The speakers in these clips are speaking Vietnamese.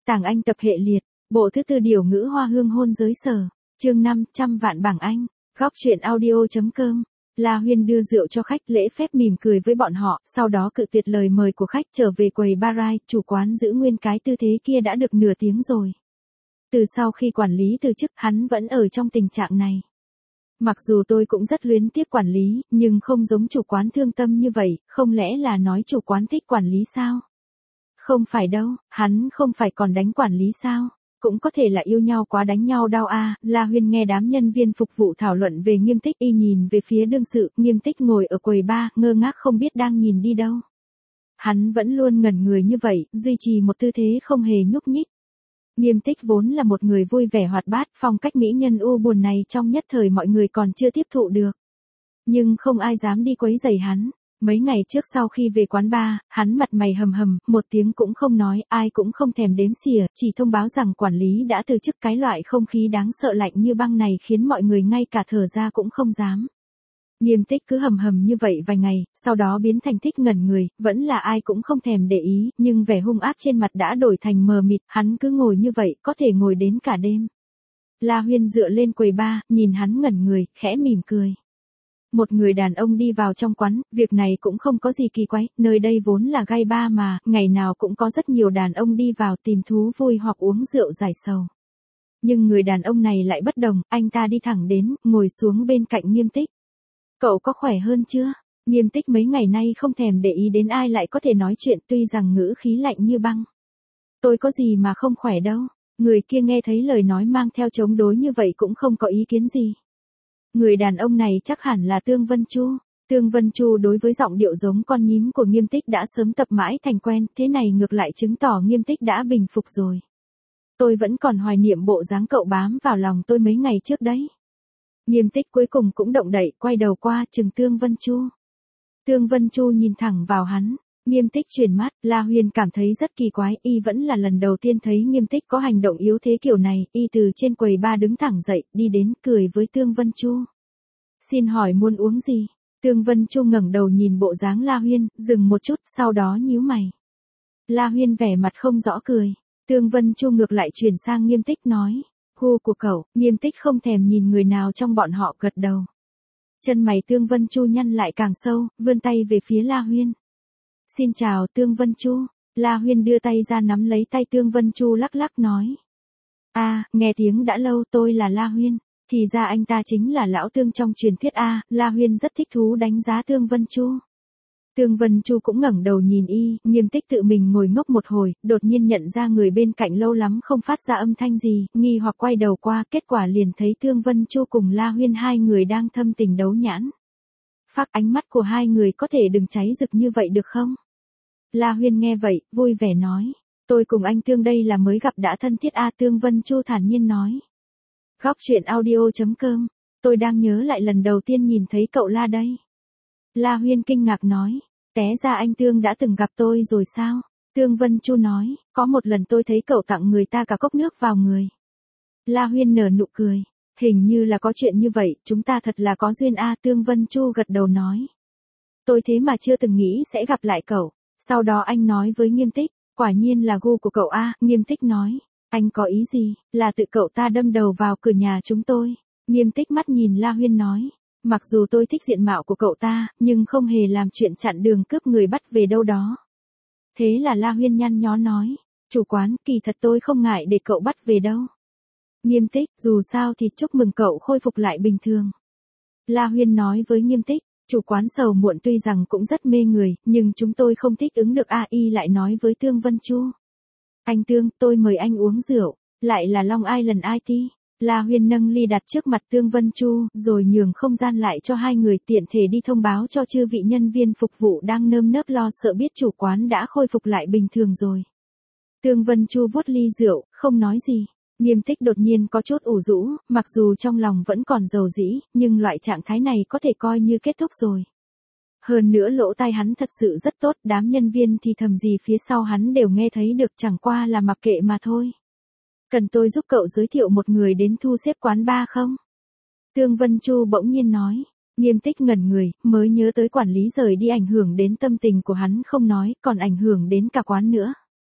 Tàng Anh tập hệ liệt, bộ thứ tư điều ngữ hoa hương hôn giới sở, chương 500 vạn bảng Anh, góc truyện audio.com. La Huyên đưa rượu cho khách, lễ phép mỉm cười với bọn họ, sau đó cự tuyệt lời mời của khách trở về quầy bar. Chủ quán giữ nguyên cái tư thế kia đã được nửa tiếng rồi. Từ sau khi quản lý từ chức, hắn vẫn ở trong tình trạng này. Mặc dù tôi cũng rất luyến tiếc quản lý, nhưng không giống chủ quán thương tâm như vậy, không lẽ là nói chủ quán thích quản lý sao? Không phải đâu, hắn không phải còn đánh quản lý sao? Cũng có thể là yêu nhau quá đánh nhau đau à. La Huyên nghe đám nhân viên phục vụ thảo luận về Nghiêm Tích, y nhìn về phía đương sự. Nghiêm Tích ngồi ở quầy bar, ngơ ngác không biết đang nhìn đi đâu. Hắn vẫn luôn ngẩn người như vậy, duy trì một tư thế không hề nhúc nhích. Nghiêm Tích vốn là một người vui vẻ hoạt bát, phong cách mỹ nhân u buồn này trong nhất thời mọi người còn chưa tiếp thụ được. Nhưng không ai dám đi quấy rầy hắn. Mấy ngày trước sau khi về quán bar, hắn mặt mày hầm hầm, một tiếng cũng không nói, ai cũng không thèm đếm xỉa, chỉ thông báo rằng quản lý đã từ chức. Cái loại không khí đáng sợ lạnh như băng này khiến mọi người ngay cả thở ra cũng không dám. Nghiêm Tích cứ hầm hầm như vậy vài ngày, sau đó biến thành thích ngẩn người, vẫn là ai cũng không thèm để ý, nhưng vẻ hung ác trên mặt đã đổi thành mờ mịt, hắn cứ ngồi như vậy, có thể ngồi đến cả đêm. La Huyên dựa lên quầy bar, nhìn hắn ngẩn người, khẽ mỉm cười. Một người đàn ông đi vào trong quán, việc này cũng không có gì kỳ quái, nơi đây vốn là gai bar mà, ngày nào cũng có rất nhiều đàn ông đi vào tìm thú vui hoặc uống rượu giải sầu. Nhưng người đàn ông này lại bất đồng, anh ta đi thẳng đến, ngồi xuống bên cạnh Nghiêm Tích. Cậu có khỏe hơn chưa? Nghiêm Tích mấy ngày nay không thèm để ý đến ai lại có thể nói chuyện, tuy rằng ngữ khí lạnh như băng. Tôi có gì mà không khỏe đâu. Người kia nghe thấy lời nói mang theo chống đối như vậy cũng không có ý kiến gì. Người đàn ông này chắc hẳn là Tương Vân Chu. Tương Vân Chu đối với giọng điệu giống con nhím của Nghiêm Tích đã sớm tập mãi thành quen, thế này ngược lại chứng tỏ Nghiêm Tích đã bình phục rồi. Tôi vẫn còn hoài niệm bộ dáng cậu bám vào lòng tôi mấy ngày trước đấy. Nghiêm Tích cuối cùng cũng động đậy, quay đầu qua, chừng Tương Vân Chu. Tương Vân Chu nhìn thẳng vào hắn. Nghiêm Tích chuyển mắt, La Huyên cảm thấy rất kỳ quái, y vẫn là lần đầu tiên thấy Nghiêm Tích có hành động yếu thế kiểu này, y từ trên quầy bar đứng thẳng dậy, đi đến, cười với Tương Vân Chu. Xin hỏi muốn uống gì? Tương Vân Chu ngẩng đầu nhìn bộ dáng La Huyên, dừng một chút, sau đó nhíu mày. La Huyên vẻ mặt không rõ cười. Tương Vân Chu ngược lại chuyển sang Nghiêm Tích nói. Gu của cậu. Nghiêm Tích không thèm nhìn người nào trong bọn họ, gật đầu. Chân mày Tương Vân Chu nhăn lại càng sâu, vươn tay về phía La Huyên. Xin chào Tương Vân Chu. La Huyên đưa tay ra nắm lấy tay Tương Vân Chu lắc lắc nói. Nghe tiếng đã lâu, tôi là La Huyên. Thì ra anh ta chính là lão Tương trong truyền thuyết a. La Huyên rất thích thú đánh giá Tương Vân Chu. Tương Vân Chu cũng ngẩng đầu nhìn y, Nghiêm Tích tự mình ngồi ngốc một hồi, đột nhiên nhận ra người bên cạnh lâu lắm không phát ra âm thanh gì, nghi hoặc quay đầu qua, kết quả liền thấy Tương Vân Chu cùng La Huyên hai người đang thâm tình đấu nhãn. Phác, ánh mắt của hai người có thể đừng cháy rực như vậy được không? La Huyên nghe vậy, vui vẻ nói. Tôi cùng anh Tương đây là mới gặp đã thân thiết a. Tương Vân Chu thản nhiên nói. Góc truyện audio.com. Tôi đang nhớ lại lần đầu tiên nhìn thấy cậu La đây. La Huyên kinh ngạc nói. Té ra anh Tương đã từng gặp tôi rồi sao? Tương Vân Chu nói. Có một lần tôi thấy cậu tặng người ta cả cốc nước vào người. La Huyên nở nụ cười. Hình như là có chuyện như vậy, chúng ta thật là có duyên a. Tương Vân Chu gật đầu nói. Tôi thế mà chưa từng nghĩ sẽ gặp lại cậu. Sau đó anh nói với Nghiêm Tích. Quả nhiên là gu của cậu a. Nghiêm Tích nói. Anh có ý gì? Là tự cậu ta đâm đầu vào cửa nhà chúng tôi. Nghiêm Tích mắt nhìn La Huyên nói. Mặc dù tôi thích diện mạo của cậu ta, nhưng không hề làm chuyện chặn đường cướp người bắt về đâu đó. Thế là La Huyên nhăn nhó nói. Chủ quán, kỳ thật tôi không ngại để cậu bắt về đâu. Nghiêm Tích, dù sao thì chúc mừng cậu khôi phục lại bình thường. La Huyên nói với Nghiêm Tích. Chủ quán sầu muộn tuy rằng cũng rất mê người, nhưng chúng tôi không thích ứng được a. Y lại nói với Tương Vân Chu. Anh Tương, tôi mời anh uống rượu, lại là Long Island IT. La Huyên nâng ly đặt trước mặt Tương Vân Chu, rồi nhường không gian lại cho hai người, tiện thể đi thông báo cho chư vị nhân viên phục vụ đang nơm nớp lo sợ biết chủ quán đã khôi phục lại bình thường rồi. Tương Vân Chu vuốt ly rượu, không nói gì. Nghiêm Tích đột nhiên có chút ủ rũ, mặc dù trong lòng vẫn còn dầu dĩ, nhưng loại trạng thái này có thể coi như kết thúc rồi. Hơn nữa lỗ tai hắn thật sự rất tốt, đám nhân viên thì thầm gì phía sau hắn đều nghe thấy được, chẳng qua là mặc kệ mà thôi. Cần tôi giúp cậu giới thiệu một người đến thu xếp quán bar không? Tương Vân Chu bỗng nhiên nói. Nghiêm Tích ngẩn người, mới nhớ tới quản lý rời đi ảnh hưởng đến tâm tình của hắn không nói, còn ảnh hưởng đến cả quán nữa.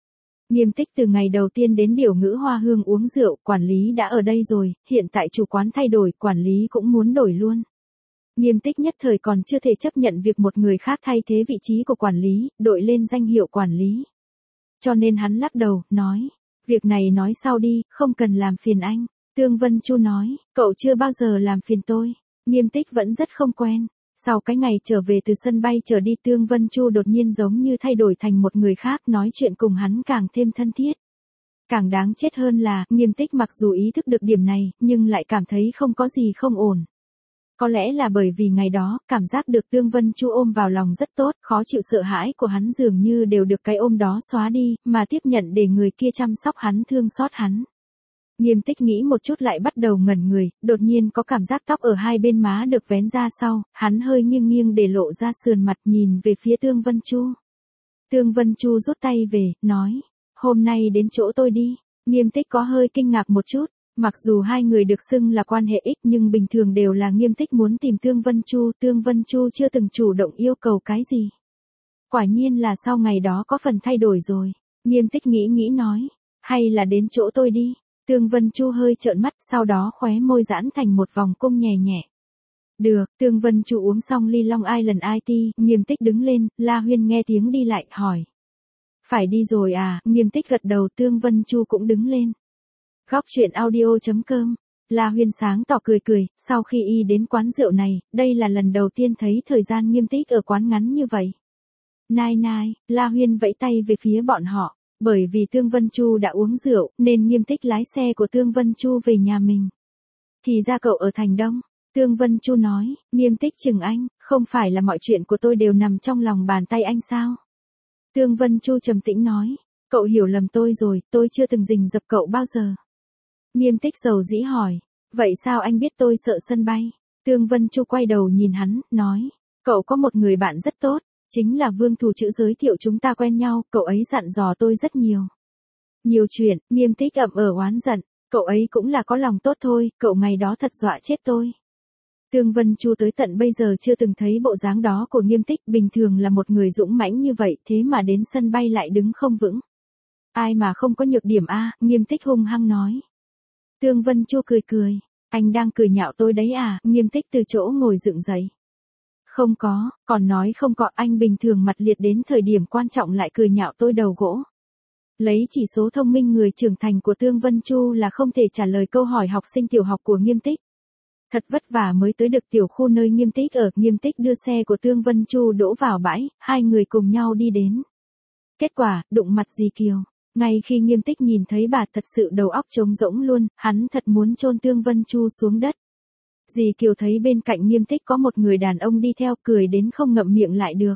Nghiêm Tích từ ngày đầu tiên đến Điểu Ngữ Hoa Hương uống rượu, quản lý đã ở đây rồi, hiện tại chủ quán thay đổi, quản lý cũng muốn đổi luôn. Nghiêm Tích nhất thời còn chưa thể chấp nhận việc một người khác thay thế vị trí của quản lý, đội lên danh hiệu quản lý. Cho nên hắn lắc đầu, nói, việc này nói sau đi, không cần làm phiền anh. Tương Vân Chu nói, cậu chưa bao giờ làm phiền tôi. Nghiêm Tích vẫn rất không quen. Sau cái ngày trở về từ sân bay trở đi, Tương Vân Chu đột nhiên giống như thay đổi thành một người khác, nói chuyện cùng hắn càng thêm thân thiết. Càng đáng chết hơn là, Nghiêm Tích mặc dù ý thức được điểm này, nhưng lại cảm thấy không có gì không ổn. Có lẽ là bởi vì ngày đó, cảm giác được Tương Vân Chu ôm vào lòng rất tốt, khó chịu sợ hãi của hắn dường như đều được cái ôm đó xóa đi, mà tiếp nhận để người kia chăm sóc hắn, thương xót hắn. Nghiêm Tích nghĩ một chút lại bắt đầu ngẩn người, đột nhiên có cảm giác tóc ở hai bên má được vén ra sau, hắn hơi nghiêng nghiêng để lộ ra sườn mặt, nhìn về phía Tương Vân Chu. Tương Vân Chu rút tay về, nói, hôm nay đến chỗ tôi đi. Nghiêm Tích có hơi kinh ngạc một chút, mặc dù hai người được xưng là quan hệ ích nhưng bình thường đều là Nghiêm Tích muốn tìm Tương Vân Chu chưa từng chủ động yêu cầu cái gì. Quả nhiên là sau ngày đó có phần thay đổi rồi. Nghiêm Tích nghĩ nói, hay là đến chỗ tôi đi. Tương Vân Chu hơi trợn mắt, sau đó khóe môi giãn thành một vòng cung nhẹ nhẹ. Được, Tương Vân Chu uống xong ly Long Island IT, Nghiêm Tích đứng lên, La Huyên nghe tiếng đi lại, hỏi. Phải đi rồi à, Nghiêm Tích gật đầu, Tương Vân Chu cũng đứng lên. Góc truyện audio.com, La Huyên sáng tỏ cười, sau khi y đến quán rượu này, đây là lần đầu tiên thấy thời gian Nghiêm Tích ở quán ngắn như vậy. Nai, La Huyên vẫy tay về phía bọn họ. Bởi vì Tương Vân Chu đã uống rượu, nên Nghiêm Tích lái xe của Tương Vân Chu về nhà mình. Thì ra cậu ở thành Đông. Tương Vân Chu nói, Nghiêm Tích chừng anh, không phải là mọi chuyện của tôi đều nằm trong lòng bàn tay anh sao? Tương Vân Chu trầm tĩnh nói, cậu hiểu lầm tôi rồi, tôi chưa từng rình rập cậu bao giờ. Nghiêm Tích dầu dĩ hỏi, vậy sao anh biết tôi sợ sân bay? Tương Vân Chu quay đầu nhìn hắn, nói, cậu có một người bạn rất tốt. Chính là Vương Thủ Chữ giới thiệu chúng ta quen nhau, cậu ấy dặn dò tôi rất nhiều. Nhiều chuyện, Nghiêm Tích ậm oán giận, cậu ấy cũng là có lòng tốt thôi, cậu ngày đó thật dọa chết tôi. Tương Vân Chu tới tận bây giờ chưa từng thấy bộ dáng đó của Nghiêm Tích, bình thường là một người dũng mãnh như vậy, thế mà đến sân bay lại đứng không vững. Ai mà không có nhược điểm a, Nghiêm Tích hung hăng nói. Tương Vân Chu cười, anh đang cười nhạo tôi đấy à, Nghiêm Tích từ chỗ ngồi dựng dậy. Không có, còn nói không có, anh bình thường mặt liệt đến thời điểm quan trọng lại cười nhạo tôi đầu gỗ. Lấy chỉ số thông minh người trưởng thành của Tương Vân Chu là không thể trả lời câu hỏi học sinh tiểu học của Nghiêm Tích. Thật vất vả mới tới được tiểu khu nơi Nghiêm Tích ở, Nghiêm Tích đưa xe của Tương Vân Chu đỗ vào bãi, hai người cùng nhau đi đến. Kết quả, đụng mặt dì Kiều. Ngay khi Nghiêm Tích nhìn thấy bà thật sự đầu óc trống rỗng luôn, hắn thật muốn chôn Tương Vân Chu xuống đất. Dì Kiều thấy bên cạnh Nghiêm Tích có một người đàn ông đi theo, cười đến không ngậm miệng lại được.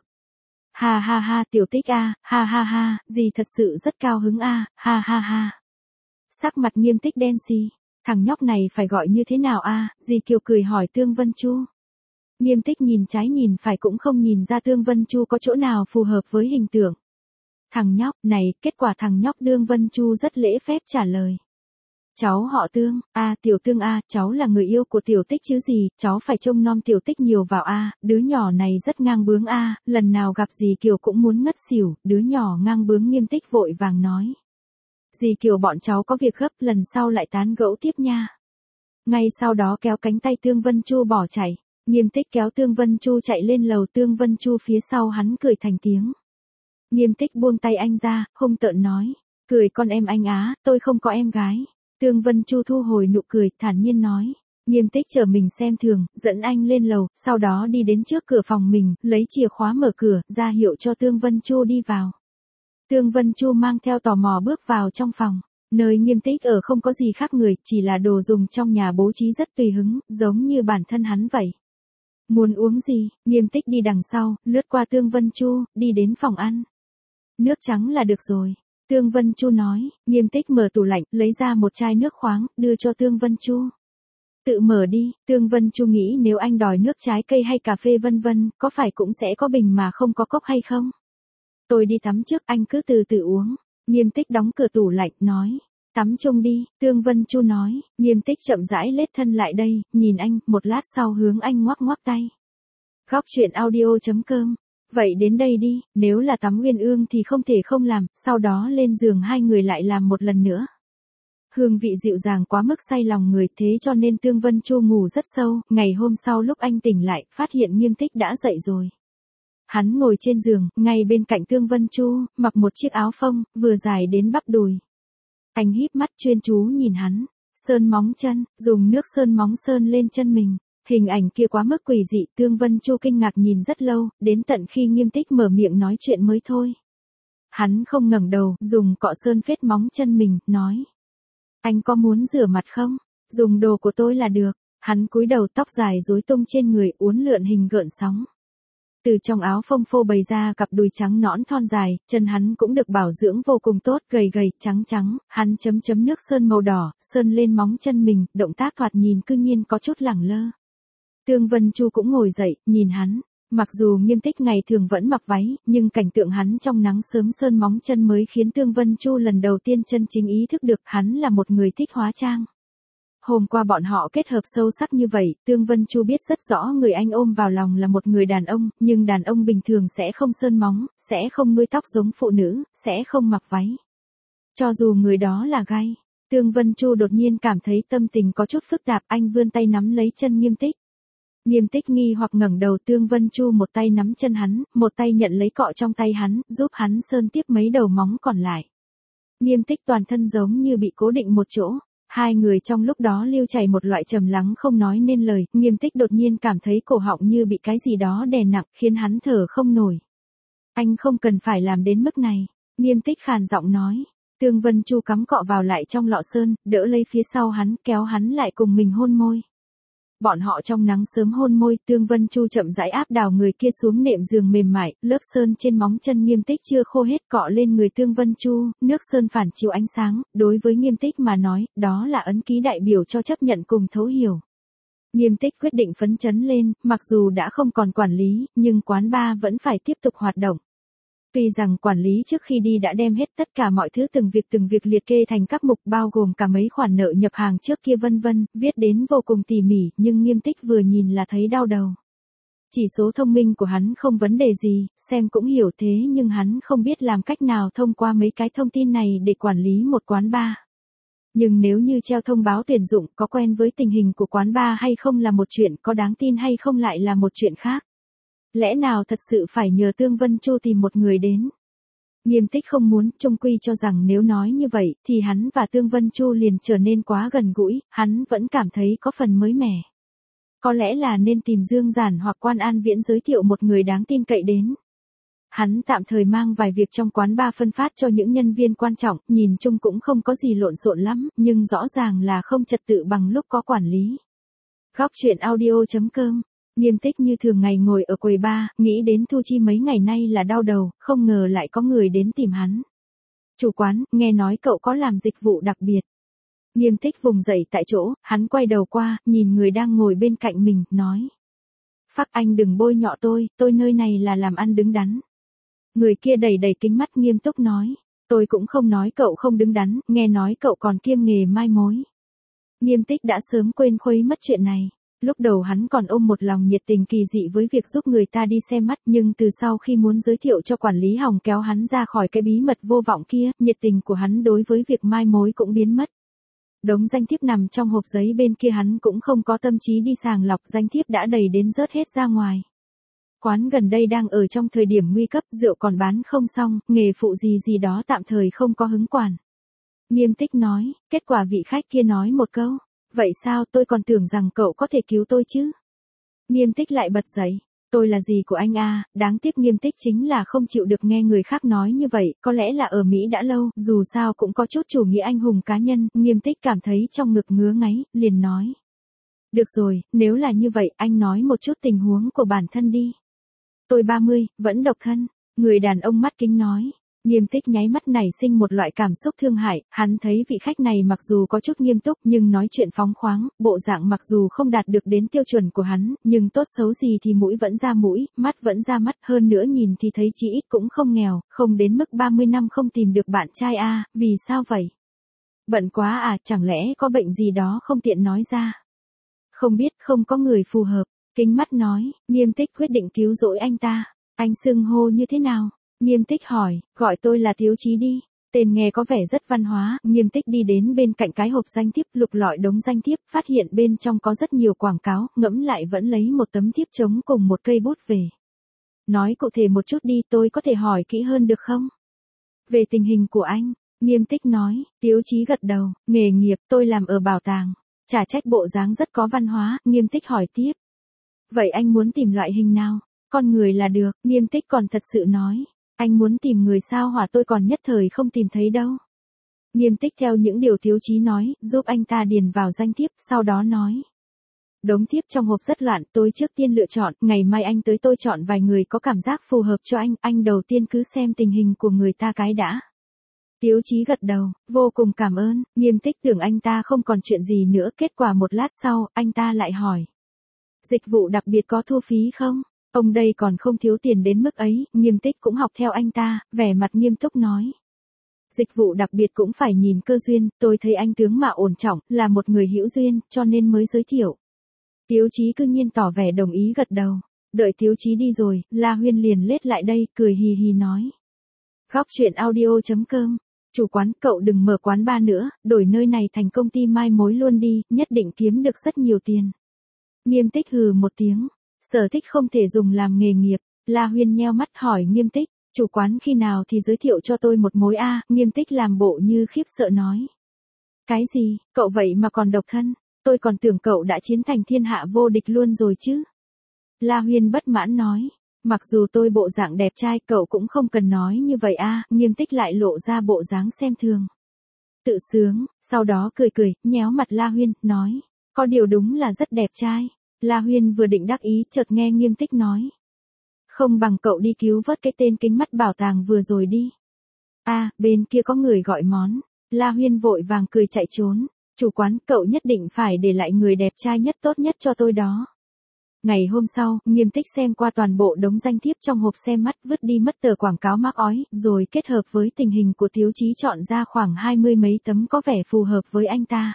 Ha, Tiểu Tích a, ha, dì thật sự rất cao hứng a, ha. Sắc mặt Nghiêm Tích đen xì, thằng nhóc này phải gọi như thế nào a? Dì Kiều cười hỏi Tương Vân Chu. Nghiêm Tích nhìn trái nhìn phải cũng không nhìn ra Tương Vân Chu có chỗ nào phù hợp với hình tượng. Thằng nhóc này, kết quả thằng nhóc Tương Vân Chu rất lễ phép trả lời. Cháu họ Tương, Tiểu Tương cháu là người yêu của Tiểu Tích chứ gì, cháu phải trông nom Tiểu Tích nhiều vào đứa nhỏ này rất ngang bướng lần nào gặp dì Kiều cũng muốn ngất xỉu, đứa nhỏ ngang bướng. Nghiêm Tích vội vàng nói. Dì Kiều bọn cháu có việc gấp, lần sau lại tán gẫu tiếp nha. Ngay sau đó kéo cánh tay Tương Vân Chu bỏ chạy, Nghiêm Tích kéo Tương Vân Chu chạy lên lầu, Tương Vân Chu phía sau hắn cười thành tiếng. Nghiêm Tích buông tay anh ra, hung tợn nói, cười con em anh tôi không có em gái. Tương Vân Chu thu hồi nụ cười, thản nhiên nói. Nghiêm Tích chờ mình xem thường, dẫn anh lên lầu, sau đó đi đến trước cửa phòng mình, lấy chìa khóa mở cửa, ra hiệu cho Tương Vân Chu đi vào. Tương Vân Chu mang theo tò mò bước vào trong phòng, nơi Nghiêm Tích ở không có gì khác người, chỉ là đồ dùng trong nhà bố trí rất tùy hứng, giống như bản thân hắn vậy. Muốn uống gì, Nghiêm Tích đi đằng sau, lướt qua Tương Vân Chu, đi đến phòng ăn. Nước trắng là được rồi. Tương Vân Chu nói, Nghiêm Tích mở tủ lạnh, lấy ra một chai nước khoáng, đưa cho Tương Vân Chu. Tự mở đi, Tương Vân Chu nghĩ nếu anh đòi nước trái cây hay cà phê vân vân, có phải cũng sẽ có bình mà không có cốc hay không? Tôi đi tắm trước, anh cứ từ từ uống. Nghiêm Tích đóng cửa tủ lạnh, nói. Tắm chung đi, Tương Vân Chu nói. Nghiêm Tích chậm rãi lết thân lại đây, nhìn anh, một lát sau hướng anh ngoắc tay. Góc truyện audio.com Vậy đến đây đi, nếu là tắm uyên ương thì không thể không làm, sau đó lên giường hai người lại làm một lần nữa. Hương vị dịu dàng quá mức say lòng người, thế cho nên Tương Vân Chu ngủ rất sâu. Ngày hôm sau lúc anh tỉnh lại, phát hiện Nghiêm Tích đã dậy rồi. Hắn ngồi trên giường, ngay bên cạnh Tương Vân Chu, mặc một chiếc áo phông, vừa dài đến bắp đùi. Anh híp mắt chuyên chú nhìn hắn, sơn móng chân, dùng nước sơn móng sơn lên chân mình. Hình ảnh kia quá mức quỷ dị, Tương Vân Chu kinh ngạc nhìn rất lâu, đến tận khi Nghiêm Tích mở miệng nói chuyện mới thôi. Hắn không ngẩng đầu, dùng cọ sơn phết móng chân mình, nói. Anh có muốn rửa mặt không? Dùng đồ của tôi là được. Hắn cúi đầu, tóc dài rối tung trên người, uốn lượn hình gợn sóng. Từ trong áo phông phô bày ra cặp đùi trắng nõn thon dài, chân hắn cũng được bảo dưỡng vô cùng tốt, gầy gầy, trắng trắng, hắn chấm nước sơn màu đỏ, sơn lên móng chân mình, động tác thoạt nhìn cư nhiên có chút lẳng lơ. Tương Vân Chu cũng ngồi dậy, nhìn hắn. Mặc dù Nghiêm Tích ngày thường vẫn mặc váy, nhưng cảnh tượng hắn trong nắng sớm sơn móng chân mới khiến Tương Vân Chu lần đầu tiên chân chính ý thức được hắn là một người thích hóa trang. Hôm qua bọn họ kết hợp sâu sắc như vậy, Tương Vân Chu biết rất rõ người anh ôm vào lòng là một người đàn ông, nhưng đàn ông bình thường sẽ không sơn móng, sẽ không nuôi tóc giống phụ nữ, sẽ không mặc váy. Cho dù người đó là gay, Tương Vân Chu đột nhiên cảm thấy tâm tình có chút phức tạp, anh vươn tay nắm lấy chân Nghiêm Tích. Nghiêm Tích nghi hoặc ngẩng đầu, Tương Vân Chu một tay nắm chân hắn, một tay nhận lấy cọ trong tay hắn, giúp hắn sơn tiếp mấy đầu móng còn lại. Nghiêm Tích toàn thân giống như bị cố định một chỗ. Hai người trong lúc đó lưu chảy một loại trầm lắng không nói nên lời, Nghiêm Tích đột nhiên cảm thấy cổ họng như bị cái gì đó đè nặng, khiến hắn thở không nổi. Anh không cần phải làm đến mức này, Nghiêm Tích khàn giọng nói. Tương Vân Chu cắm cọ vào lại trong lọ sơn, đỡ lấy phía sau hắn, kéo hắn lại cùng mình hôn môi. Bọn họ trong nắng sớm hôn môi, Tương Vân Chu chậm rãi áp đảo người kia xuống nệm giường mềm mại, lớp sơn trên móng chân Nghiêm Tích chưa khô hết cọ lên người Tương Vân Chu, nước sơn phản chiếu ánh sáng, đối với Nghiêm Tích mà nói, đó là ấn ký đại biểu cho chấp nhận cùng thấu hiểu. Nghiêm Tích quyết định phấn chấn lên, mặc dù đã không còn quản lý, nhưng quán bar vẫn phải tiếp tục hoạt động. Tuy rằng quản lý trước khi đi đã đem hết tất cả mọi thứ từng việc liệt kê thành các mục bao gồm cả mấy khoản nợ nhập hàng trước kia vân vân, viết đến vô cùng tỉ mỉ, nhưng Nghiêm Tích vừa nhìn là thấy đau đầu. Chỉ số thông minh của hắn không vấn đề gì, xem cũng hiểu thế nhưng hắn không biết làm cách nào thông qua mấy cái thông tin này để quản lý một quán bar. Nhưng nếu như treo thông báo tuyển dụng, có quen với tình hình của quán bar hay không là một chuyện, có đáng tin hay không lại là một chuyện khác. Lẽ nào thật sự phải nhờ Tương Vân Chu tìm một người đến? Nghiêm Tích không muốn, chung quy cho rằng nếu nói như vậy, thì hắn và Tương Vân Chu liền trở nên quá gần gũi, hắn vẫn cảm thấy có phần mới mẻ. Có lẽ là nên tìm Dương Giản hoặc Quan An Viễn giới thiệu một người đáng tin cậy đến. Hắn tạm thời mang vài việc trong quán bar phân phát cho những nhân viên quan trọng, nhìn chung cũng không có gì lộn xộn lắm, nhưng rõ ràng là không trật tự bằng lúc có quản lý. Góc truyện audio.com. Nghiêm Tích như thường ngày ngồi ở quầy bar, nghĩ đến Thu Chi mấy ngày nay là đau đầu, không ngờ lại có người đến tìm hắn. Chủ quán, nghe nói cậu có làm dịch vụ đặc biệt. Nghiêm Tích vùng dậy tại chỗ, hắn quay đầu qua, nhìn người đang ngồi bên cạnh mình, nói. Phác anh đừng bôi nhọ tôi nơi này là làm ăn đứng đắn. Người kia đầy kính mắt nghiêm túc nói. Tôi cũng không nói cậu không đứng đắn, nghe nói cậu còn kiêm nghề mai mối. Nghiêm Tích đã sớm quên khuấy mất chuyện này. Lúc đầu hắn còn ôm một lòng nhiệt tình kỳ dị với việc giúp người ta đi xem mắt, nhưng từ sau khi muốn giới thiệu cho quản lý Hồng kéo hắn ra khỏi cái bí mật vô vọng kia, nhiệt tình của hắn đối với việc mai mối cũng biến mất. Đống danh thiếp nằm trong hộp giấy bên kia hắn cũng không có tâm trí đi sàng lọc, danh thiếp đã đầy đến rớt hết ra ngoài. Quán gần đây đang ở trong thời điểm nguy cấp, rượu còn bán không xong, nghề phụ gì đó tạm thời không có hứng quản. Nghiêm Tích nói, kết quả vị khách kia nói một câu. Vậy sao, tôi còn tưởng rằng cậu có thể cứu tôi chứ? Nghiêm Tích lại bật dậy. Tôi là gì của anh à, đáng tiếc Nghiêm Tích chính là không chịu được nghe người khác nói như vậy, có lẽ là ở Mỹ đã lâu, dù sao cũng có chút chủ nghĩa anh hùng cá nhân, Nghiêm Tích cảm thấy trong ngực ngứa ngáy, liền nói. Được rồi, nếu là như vậy, anh nói một chút tình huống của bản thân đi. Tôi 30, vẫn độc thân, người đàn ông mắt kính nói. Nghiêm Tích nháy mắt nảy sinh một loại cảm xúc thương hại, hắn thấy vị khách này mặc dù có chút nghiêm túc nhưng nói chuyện phóng khoáng, bộ dạng mặc dù không đạt được đến tiêu chuẩn của hắn, nhưng tốt xấu gì thì mũi vẫn ra mũi, mắt vẫn ra mắt, hơn nữa nhìn thì thấy chí ít cũng không nghèo, không đến mức 30 năm không tìm được bạn trai à, vì sao vậy? Bận quá à, chẳng lẽ có bệnh gì đó không tiện nói ra? Không biết, không có người phù hợp, kính mắt nói, Nghiêm Tích quyết định cứu rỗi anh ta. Anh xưng hô như thế nào? Nghiêm Tích hỏi, gọi tôi là Tiếu Chí đi. Tên nghe có vẻ rất văn hóa, Nghiêm Tích đi đến bên cạnh cái hộp danh thiếp, lục lọi đống danh thiếp, phát hiện bên trong có rất nhiều quảng cáo, ngẫm lại vẫn lấy một tấm thiếp trống cùng một cây bút về. Nói cụ thể một chút đi, tôi có thể hỏi kỹ hơn được không? Về tình hình của anh, Nghiêm Tích nói, Tiếu Chí gật đầu, nghề nghiệp, tôi làm ở bảo tàng. Chả trách bộ dáng rất có văn hóa, Nghiêm Tích hỏi tiếp. Vậy anh muốn tìm loại hình nào? Con người là được, Nghiêm Tích còn thật sự nói. Anh muốn tìm người sao hỏa tôi còn nhất thời không tìm thấy đâu. Nghiêm Tích theo những điều Tiếu Chí nói, giúp anh ta điền vào danh thiếp, sau đó nói. Đống thiếp trong hộp rất loạn, tôi trước tiên lựa chọn, ngày mai anh tới tôi chọn vài người có cảm giác phù hợp cho anh đầu tiên cứ xem tình hình của người ta cái đã. Tiếu Chí gật đầu, vô cùng cảm ơn, Nghiêm Tích tưởng anh ta không còn chuyện gì nữa, kết quả một lát sau, anh ta lại hỏi. Dịch vụ đặc biệt có thu phí không? Ông đây còn không thiếu tiền đến mức ấy, Nghiêm Tích cũng học theo anh ta, vẻ mặt nghiêm túc nói. Dịch vụ đặc biệt cũng phải nhìn cơ duyên, tôi thấy anh tướng mạo ổn trọng, là một người hữu duyên, cho nên mới giới thiệu. Tiếu Chí cư nhiên tỏ vẻ đồng ý gật đầu. Đợi Tiếu Chí đi rồi, La Huyên liền lết lại đây, cười hì hì nói. Góc truyện audio.com. Chủ quán, cậu đừng mở quán bar nữa, đổi nơi này thành công ty mai mối luôn đi, nhất định kiếm được rất nhiều tiền. Nghiêm Tích hừ một tiếng. Sở thích không thể dùng làm nghề nghiệp. La Huyên nheo mắt hỏi Nghiêm Tích, chủ quán khi nào thì giới thiệu cho tôi một mối a? Nghiêm Tích làm bộ như khiếp sợ nói. Cái gì, cậu vậy mà còn độc thân? Tôi còn tưởng cậu đã chiến thành thiên hạ vô địch luôn rồi chứ. La Huyên bất mãn nói. Mặc dù tôi bộ dạng đẹp trai cậu cũng không cần nói như vậy a. Nghiêm Tích lại lộ ra bộ dáng xem thường. Tự sướng, sau đó cười cười, nhéo mặt La Huyên, nói. Có điều đúng là rất đẹp trai. La Huyên vừa định đắc ý chợt nghe Nghiêm Tích nói. Không bằng cậu đi cứu vớt cái tên kính mắt bảo tàng vừa rồi đi. Bên kia có người gọi món. La Huyên vội vàng cười chạy trốn. Chủ quán, cậu nhất định phải để lại người đẹp trai nhất tốt nhất cho tôi đó. Ngày hôm sau, Nghiêm Tích xem qua toàn bộ đống danh thiếp trong hộp xem mắt, vứt đi mất tờ quảng cáo mác ói, rồi kết hợp với tình hình của Tiếu Chí chọn ra khoảng 20 mấy tấm có vẻ phù hợp với anh ta.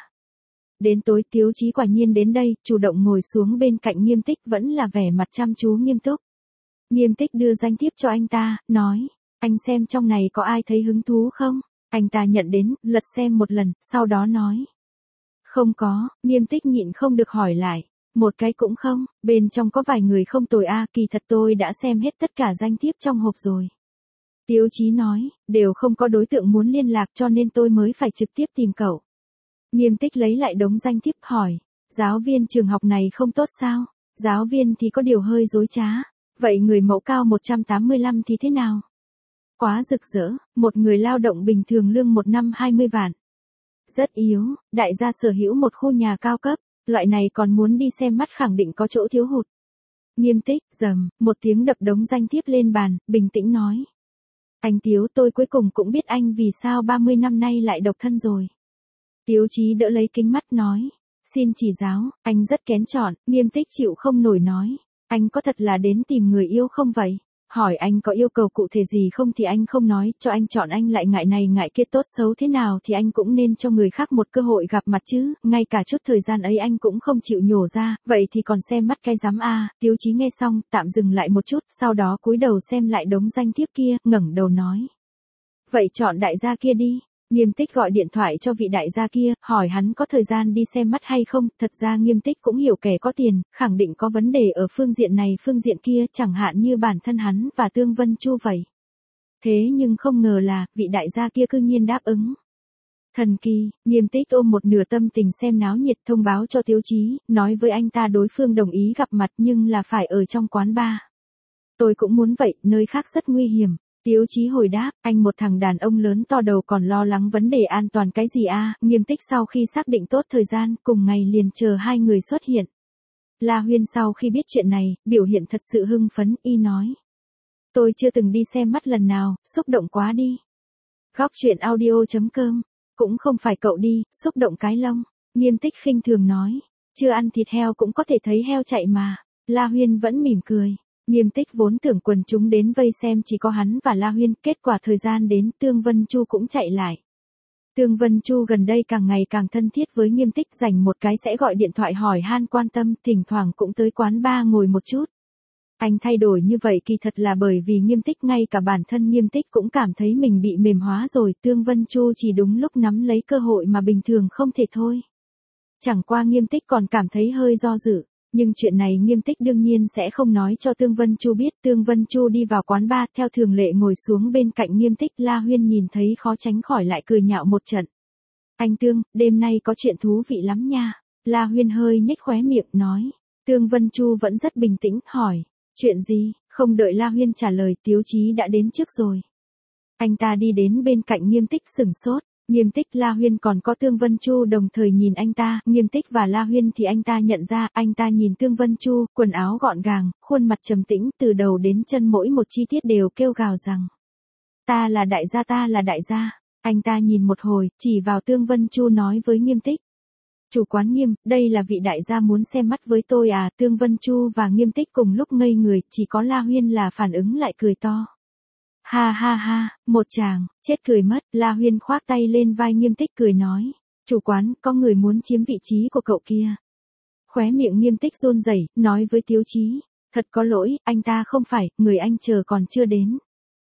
Đến tối Tiếu Chí quả nhiên đến đây, chủ động ngồi xuống bên cạnh Nghiêm Tích, vẫn là vẻ mặt chăm chú nghiêm túc. Nghiêm Tích đưa danh thiếp cho anh ta, nói, anh xem trong này có ai thấy hứng thú không? Anh ta nhận đến, lật xem một lần, sau đó nói. Không có, Nghiêm Tích nhịn không được hỏi lại. Một cái cũng không, bên trong có vài người không tồi kỳ thật tôi đã xem hết tất cả danh thiếp trong hộp rồi. Tiếu Chí nói, đều không có đối tượng muốn liên lạc cho nên tôi mới phải trực tiếp tìm cậu. Nghiêm Tích lấy lại đống danh thiếp hỏi, giáo viên trường học này không tốt sao? Giáo viên thì có điều hơi dối trá. Vậy người mẫu cao 185 thì thế nào? Quá rực rỡ, một người lao động bình thường lương một năm 20 vạn. Rất yếu, đại gia sở hữu một khu nhà cao cấp, loại này còn muốn đi xem mắt khẳng định có chỗ thiếu hụt. Nghiêm Tích, rầm, một tiếng đập đống danh thiếp lên bàn, bình tĩnh nói. Anh Tiếu, tôi cuối cùng cũng biết anh vì sao 30 năm nay lại độc thân rồi. Tiếu Chí đỡ lấy kính mắt nói. Xin chỉ giáo, anh rất kén chọn. Nghiêm Tích chịu không nổi nói. Anh có thật là đến tìm người yêu không vậy? Hỏi anh có yêu cầu cụ thể gì không thì anh không nói, cho anh chọn anh lại ngại này ngại kia, tốt xấu thế nào thì anh cũng nên cho người khác một cơ hội gặp mặt chứ, ngay cả chút thời gian ấy anh cũng không chịu nhổ ra, vậy thì còn xem mắt cái dám Tiếu Chí nghe xong, tạm dừng lại một chút, sau đó cúi đầu xem lại đống danh thiếp kia, ngẩng đầu nói. Vậy chọn đại gia kia đi. Nghiêm Tích gọi điện thoại cho vị đại gia kia, hỏi hắn có thời gian đi xem mắt hay không, thật ra Nghiêm Tích cũng hiểu kẻ có tiền, khẳng định có vấn đề ở phương diện này phương diện kia, chẳng hạn như bản thân hắn và Tương Vân Chu vậy. Thế nhưng không ngờ là, vị đại gia kia cư nhiên đáp ứng. Thần kỳ, Nghiêm Tích ôm một nửa tâm tình xem náo nhiệt thông báo cho Tiếu Chí, nói với anh ta đối phương đồng ý gặp mặt nhưng là phải ở trong quán bar. Tôi cũng muốn vậy, nơi khác rất nguy hiểm. Tiếu Chí hồi đáp, anh một thằng đàn ông lớn to đầu còn lo lắng vấn đề an toàn cái gì Nghiêm Tích sau khi xác định tốt thời gian, cùng ngày liền chờ hai người xuất hiện. La Huyên sau khi biết chuyện này, biểu hiện thật sự hưng phấn, nói. Tôi chưa từng đi xem mắt lần nào, xúc động quá đi. Góc truyện audio.com, cũng không phải cậu đi, xúc động cái lông. Nghiêm Tích khinh thường nói, chưa ăn thịt heo cũng có thể thấy heo chạy mà. La Huyên vẫn mỉm cười. Nghiêm Tích vốn tưởng quần chúng đến vây xem chỉ có hắn và La Huyên, kết quả thời gian đến Tương Vân Chu cũng chạy lại. Tương Vân Chu gần đây càng ngày càng thân thiết với Nghiêm Tích, rảnh một cái sẽ gọi điện thoại hỏi han quan tâm, thỉnh thoảng cũng tới quán bar ngồi một chút. Anh thay đổi như vậy kỳ thật là bởi vì Nghiêm Tích, ngay cả bản thân Nghiêm Tích cũng cảm thấy mình bị mềm hóa rồi, Tương Vân Chu chỉ đúng lúc nắm lấy cơ hội mà bình thường không thể thôi. Chẳng qua Nghiêm Tích còn cảm thấy hơi do dự, nhưng chuyện này Nghiêm Tích đương nhiên sẽ không nói cho Tương Vân Chu biết. Tương Vân Chu đi vào quán bar, theo thường lệ ngồi xuống bên cạnh Nghiêm Tích. La Huyên nhìn thấy khó tránh khỏi lại cười nhạo một trận. Anh Tương, đêm nay có chuyện thú vị lắm nha. La Huyên hơi nhếch khóe miệng nói. Tương Vân Chu vẫn rất bình tĩnh, hỏi. Chuyện gì? Không đợi La Huyên trả lời, Tiếu Chí đã đến trước rồi. Anh ta đi đến bên cạnh Nghiêm Tích sửng sốt. Nghiêm Tích, La Huyên còn có Tương Vân Chu đồng thời nhìn anh ta. Nghiêm Tích và La Huyên thì anh ta nhận ra. Anh ta nhìn Tương Vân Chu, quần áo gọn gàng, khuôn mặt trầm tĩnh, từ đầu đến chân mỗi một chi tiết đều kêu gào rằng. Ta là đại gia, ta là đại gia. Anh ta nhìn một hồi, chỉ vào Tương Vân Chu nói với Nghiêm Tích. Chủ quán Nghiêm, đây là vị đại gia muốn xem mắt với tôi à? Tương Vân Chu và Nghiêm Tích cùng lúc ngây người, chỉ có La Huyên là phản ứng lại cười to. Ha ha ha, một chàng, chết cười mất. La Huyên khoác tay lên vai Nghiêm Tích cười nói. Chủ quán, có người muốn chiếm vị trí của cậu kia. Khóe miệng Nghiêm Tích run rẩy, nói với Tiếu Chí. Thật có lỗi, anh ta không phải, người anh chờ còn chưa đến.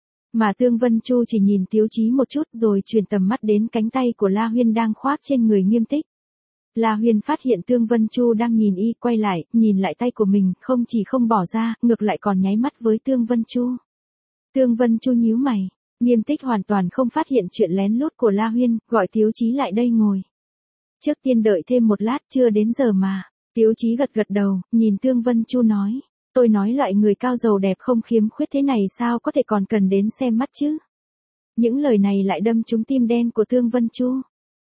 Mà Tương Vân Chu chỉ nhìn Tiếu Chí một chút rồi chuyển tầm mắt đến cánh tay của La Huyên đang khoác trên người Nghiêm Tích. La Huyên phát hiện Tương Vân Chu đang nhìn y, quay lại, nhìn lại tay của mình, không chỉ không bỏ ra, ngược lại còn nháy mắt với Tương Vân Chu. Tương Vân Chu nhíu mày, Nghiêm Tích hoàn toàn không phát hiện chuyện lén lút của La Huyên, gọi Tiếu Chí lại đây ngồi. Trước tiên đợi thêm một lát, chưa đến giờ mà. Tiếu Chí gật gật đầu, nhìn Tương Vân Chu nói. Tôi nói loại người cao giàu đẹp không khiếm khuyết thế này sao có thể còn cần đến xem mắt chứ. Những lời này lại đâm trúng tim đen của Tương Vân Chu.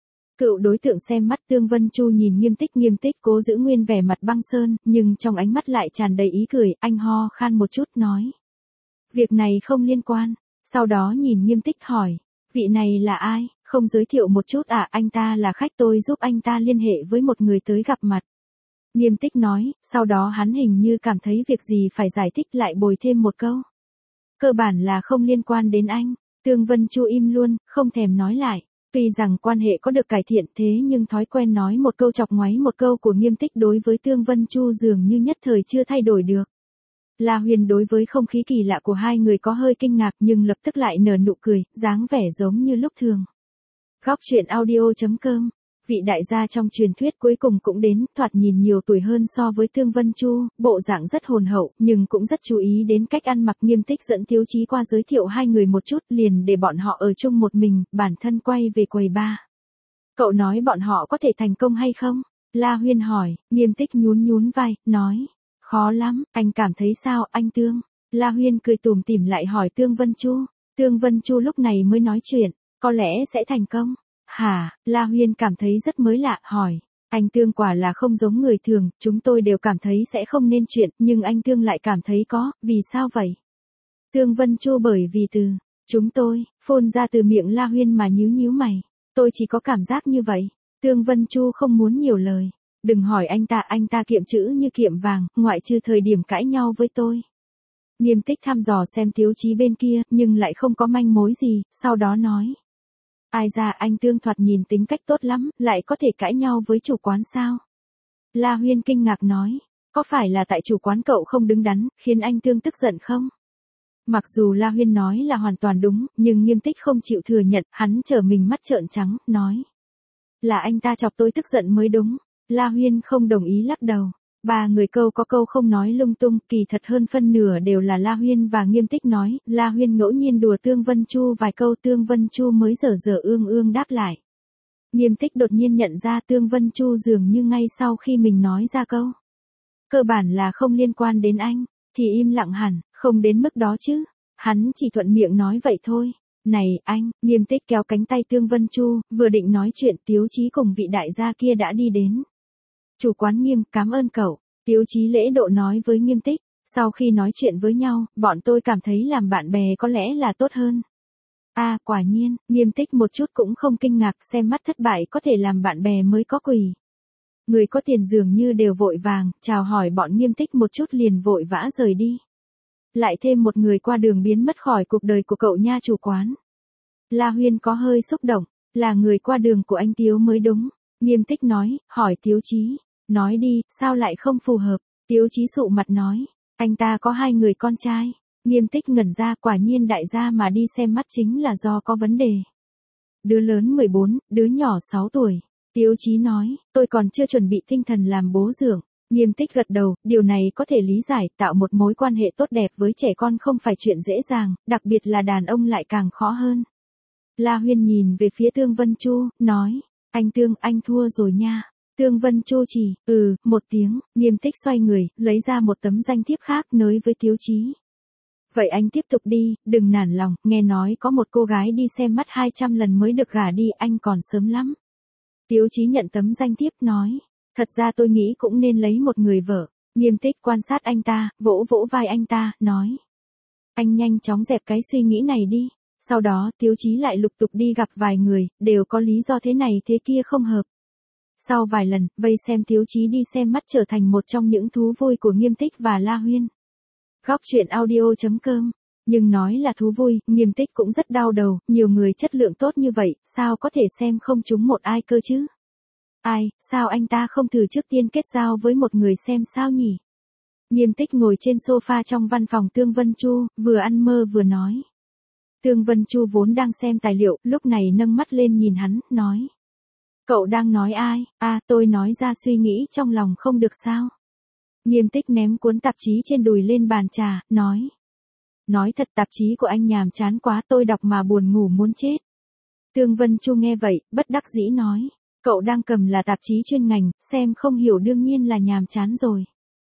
Cựu đối tượng xem mắt. Tương Vân Chu nhìn Nghiêm Tích cố giữ nguyên vẻ mặt băng sơn, nhưng trong ánh mắt lại tràn đầy ý cười. Anh ho khan một chút nói. Việc này không liên quan. Sau đó nhìn Nghiêm Tích hỏi. Vị này là ai? Không giới thiệu một chút à? Anh ta là khách, tôi giúp anh ta liên hệ với một người tới gặp mặt. Nghiêm Tích nói, sau đó hắn hình như cảm thấy việc gì phải giải thích lại bồi thêm một câu. Cơ bản là không liên quan đến anh. Tương Vân Chu im luôn, không thèm nói lại. Tuy rằng quan hệ có được cải thiện thế nhưng thói quen nói một câu chọc ngoáy một câu của Nghiêm Tích đối với Tương Vân Chu dường như nhất thời chưa thay đổi được. La Huyền đối với không khí kỳ lạ của hai người có hơi kinh ngạc nhưng lập tức lại nở nụ cười, dáng vẻ giống như lúc thường. Góc truyện audio.com. Vị đại gia trong truyền thuyết cuối cùng cũng đến, thoạt nhìn nhiều tuổi hơn so với Tương Vân Chu, bộ dạng rất hồn hậu, nhưng cũng rất chú ý đến cách ăn mặc. Nghiêm Tích dẫn Tiếu Chí qua giới thiệu hai người một chút, liền để bọn họ ở chung một mình, bản thân quay về quầy bar. Cậu nói bọn họ có thể thành công hay không? La Huyên hỏi. Nghiêm Tích nhún vai, nói. Khó lắm, anh cảm thấy sao anh Tương? La Huyên cười tủm tỉm lại hỏi Tương Vân Chu. Tương Vân Chu lúc này mới nói chuyện, có lẽ sẽ thành công. Hả? La Huyên cảm thấy rất mới lạ, hỏi. Anh Tương quả là không giống người thường, chúng tôi đều cảm thấy sẽ không nên chuyện, nhưng anh Tương lại cảm thấy có, vì sao vậy? Tương Vân Chu bởi vì từ, chúng tôi, phun ra từ miệng La Huyên mà nhíu mày. Tôi chỉ có cảm giác như vậy. Tương Vân Chu không muốn nhiều lời. Đừng hỏi anh ta kiệm chữ như kiệm vàng, ngoại trừ thời điểm cãi nhau với tôi. Nghiêm Tích thăm dò xem Tiếu Chí bên kia, nhưng lại không có manh mối gì, sau đó nói. Ai ra anh Tương thoạt nhìn tính cách tốt lắm, lại có thể cãi nhau với chủ quán sao? La Huyên kinh ngạc nói, có phải là tại chủ quán cậu không đứng đắn, khiến anh Tương tức giận không? Mặc dù La Huyên nói là hoàn toàn đúng, nhưng Nghiêm Tích không chịu thừa nhận, hắn trở mình mắt trợn trắng, nói. Là anh ta chọc tôi tức giận mới đúng. La Huyên không đồng ý lắc đầu. Ba người câu có câu không nói lung tung, kỳ thật hơn phân nửa đều là La Huyên và Nghiêm Tích nói. La Huyên ngẫu nhiên đùa Tương Vân Chu vài câu, Tương Vân Chu mới dở ương đáp lại. Nghiêm Tích đột nhiên nhận ra Tương Vân Chu dường như ngay sau khi mình nói ra câu. Cơ bản là không liên quan đến anh, thì im lặng hẳn, không đến mức đó chứ. Hắn chỉ thuận miệng nói vậy thôi. Này, anh, Nghiêm Tích kéo cánh tay Tương Vân Chu, vừa định nói chuyện Tiếu Chí cùng vị đại gia kia đã đi đến. Chủ quán Nghiêm, cảm ơn cậu. Tiếu Chí lễ độ nói với Nghiêm Tích. Sau khi nói chuyện với nhau, bọn tôi cảm thấy làm bạn bè có lẽ là tốt hơn. À, quả nhiên, Nghiêm Tích một chút cũng không kinh ngạc, xem mắt thất bại có thể làm bạn bè mới có quỷ. Người có tiền dường như đều vội vàng, chào hỏi bọn Nghiêm Tích một chút liền vội vã rời đi. Lại thêm một người qua đường biến mất khỏi cuộc đời của cậu nha chủ quán. La Huyên có hơi xúc động, là người qua đường của anh Tiếu mới đúng. Nghiêm Tích nói, hỏi Tiếu Chí. Nói đi, sao lại không phù hợp? Tiếu Chí sụ mặt nói. Anh ta có 2 người con trai. Nghiêm Tích ngẩn ra, quả nhiên đại gia mà đi xem mắt chính là do có vấn đề. Đứa lớn 14, đứa nhỏ 6 tuổi. Tiếu Chí nói, tôi còn chưa chuẩn bị tinh thần làm bố dưỡng. Nghiêm Tích gật đầu, điều này có thể lý giải, tạo một mối quan hệ tốt đẹp với trẻ con không phải chuyện dễ dàng, đặc biệt là đàn ông lại càng khó hơn. La Huyên nhìn về phía Tương Vân Chu, nói, anh Tương, anh thua rồi nha. Tương Vân Chu chỉ, một tiếng. Nghiêm Tích xoay người, lấy ra một tấm danh thiếp khác nới với Tiếu Chí. Vậy anh tiếp tục đi, đừng nản lòng, nghe nói có một cô gái đi xem mắt 200 lần mới được gả đi, anh còn sớm lắm. Tiếu Chí nhận tấm danh thiếp nói, thật ra tôi nghĩ cũng nên lấy một người vợ. Nghiêm Tích quan sát anh ta, vỗ vỗ vai anh ta, nói. Anh nhanh chóng dẹp cái suy nghĩ này đi. Sau đó Tiếu Chí lại lục tục đi gặp vài người, đều có lý do thế này thế kia không hợp. Sau vài lần, vây xem Tiếu Chí đi xem mắt trở thành một trong những thú vui của Nghiêm Tích và La Huyên. Góc truyện audio.com. Nhưng nói là thú vui, Nghiêm Tích cũng rất đau đầu, nhiều người chất lượng tốt như vậy, sao có thể xem không trúng một ai cơ chứ? Ai, sao anh ta không thử trước tiên kết giao với một người xem sao nhỉ? Nghiêm Tích ngồi trên sofa trong văn phòng Tương Vân Chu, vừa ăn mơ vừa nói. Tương Vân Chu vốn đang xem tài liệu, lúc này nâng mắt lên nhìn hắn, nói. Cậu đang nói ai? Tôi nói ra suy nghĩ trong lòng không được sao? Nghiêm Tích ném cuốn tạp chí trên đùi lên bàn trà, nói. Nói thật tạp chí của anh nhàm chán quá, tôi đọc mà buồn ngủ muốn chết. Tương Vân Chu nghe vậy, bất đắc dĩ nói. Cậu đang cầm là tạp chí chuyên ngành, xem không hiểu đương nhiên là nhàm chán rồi.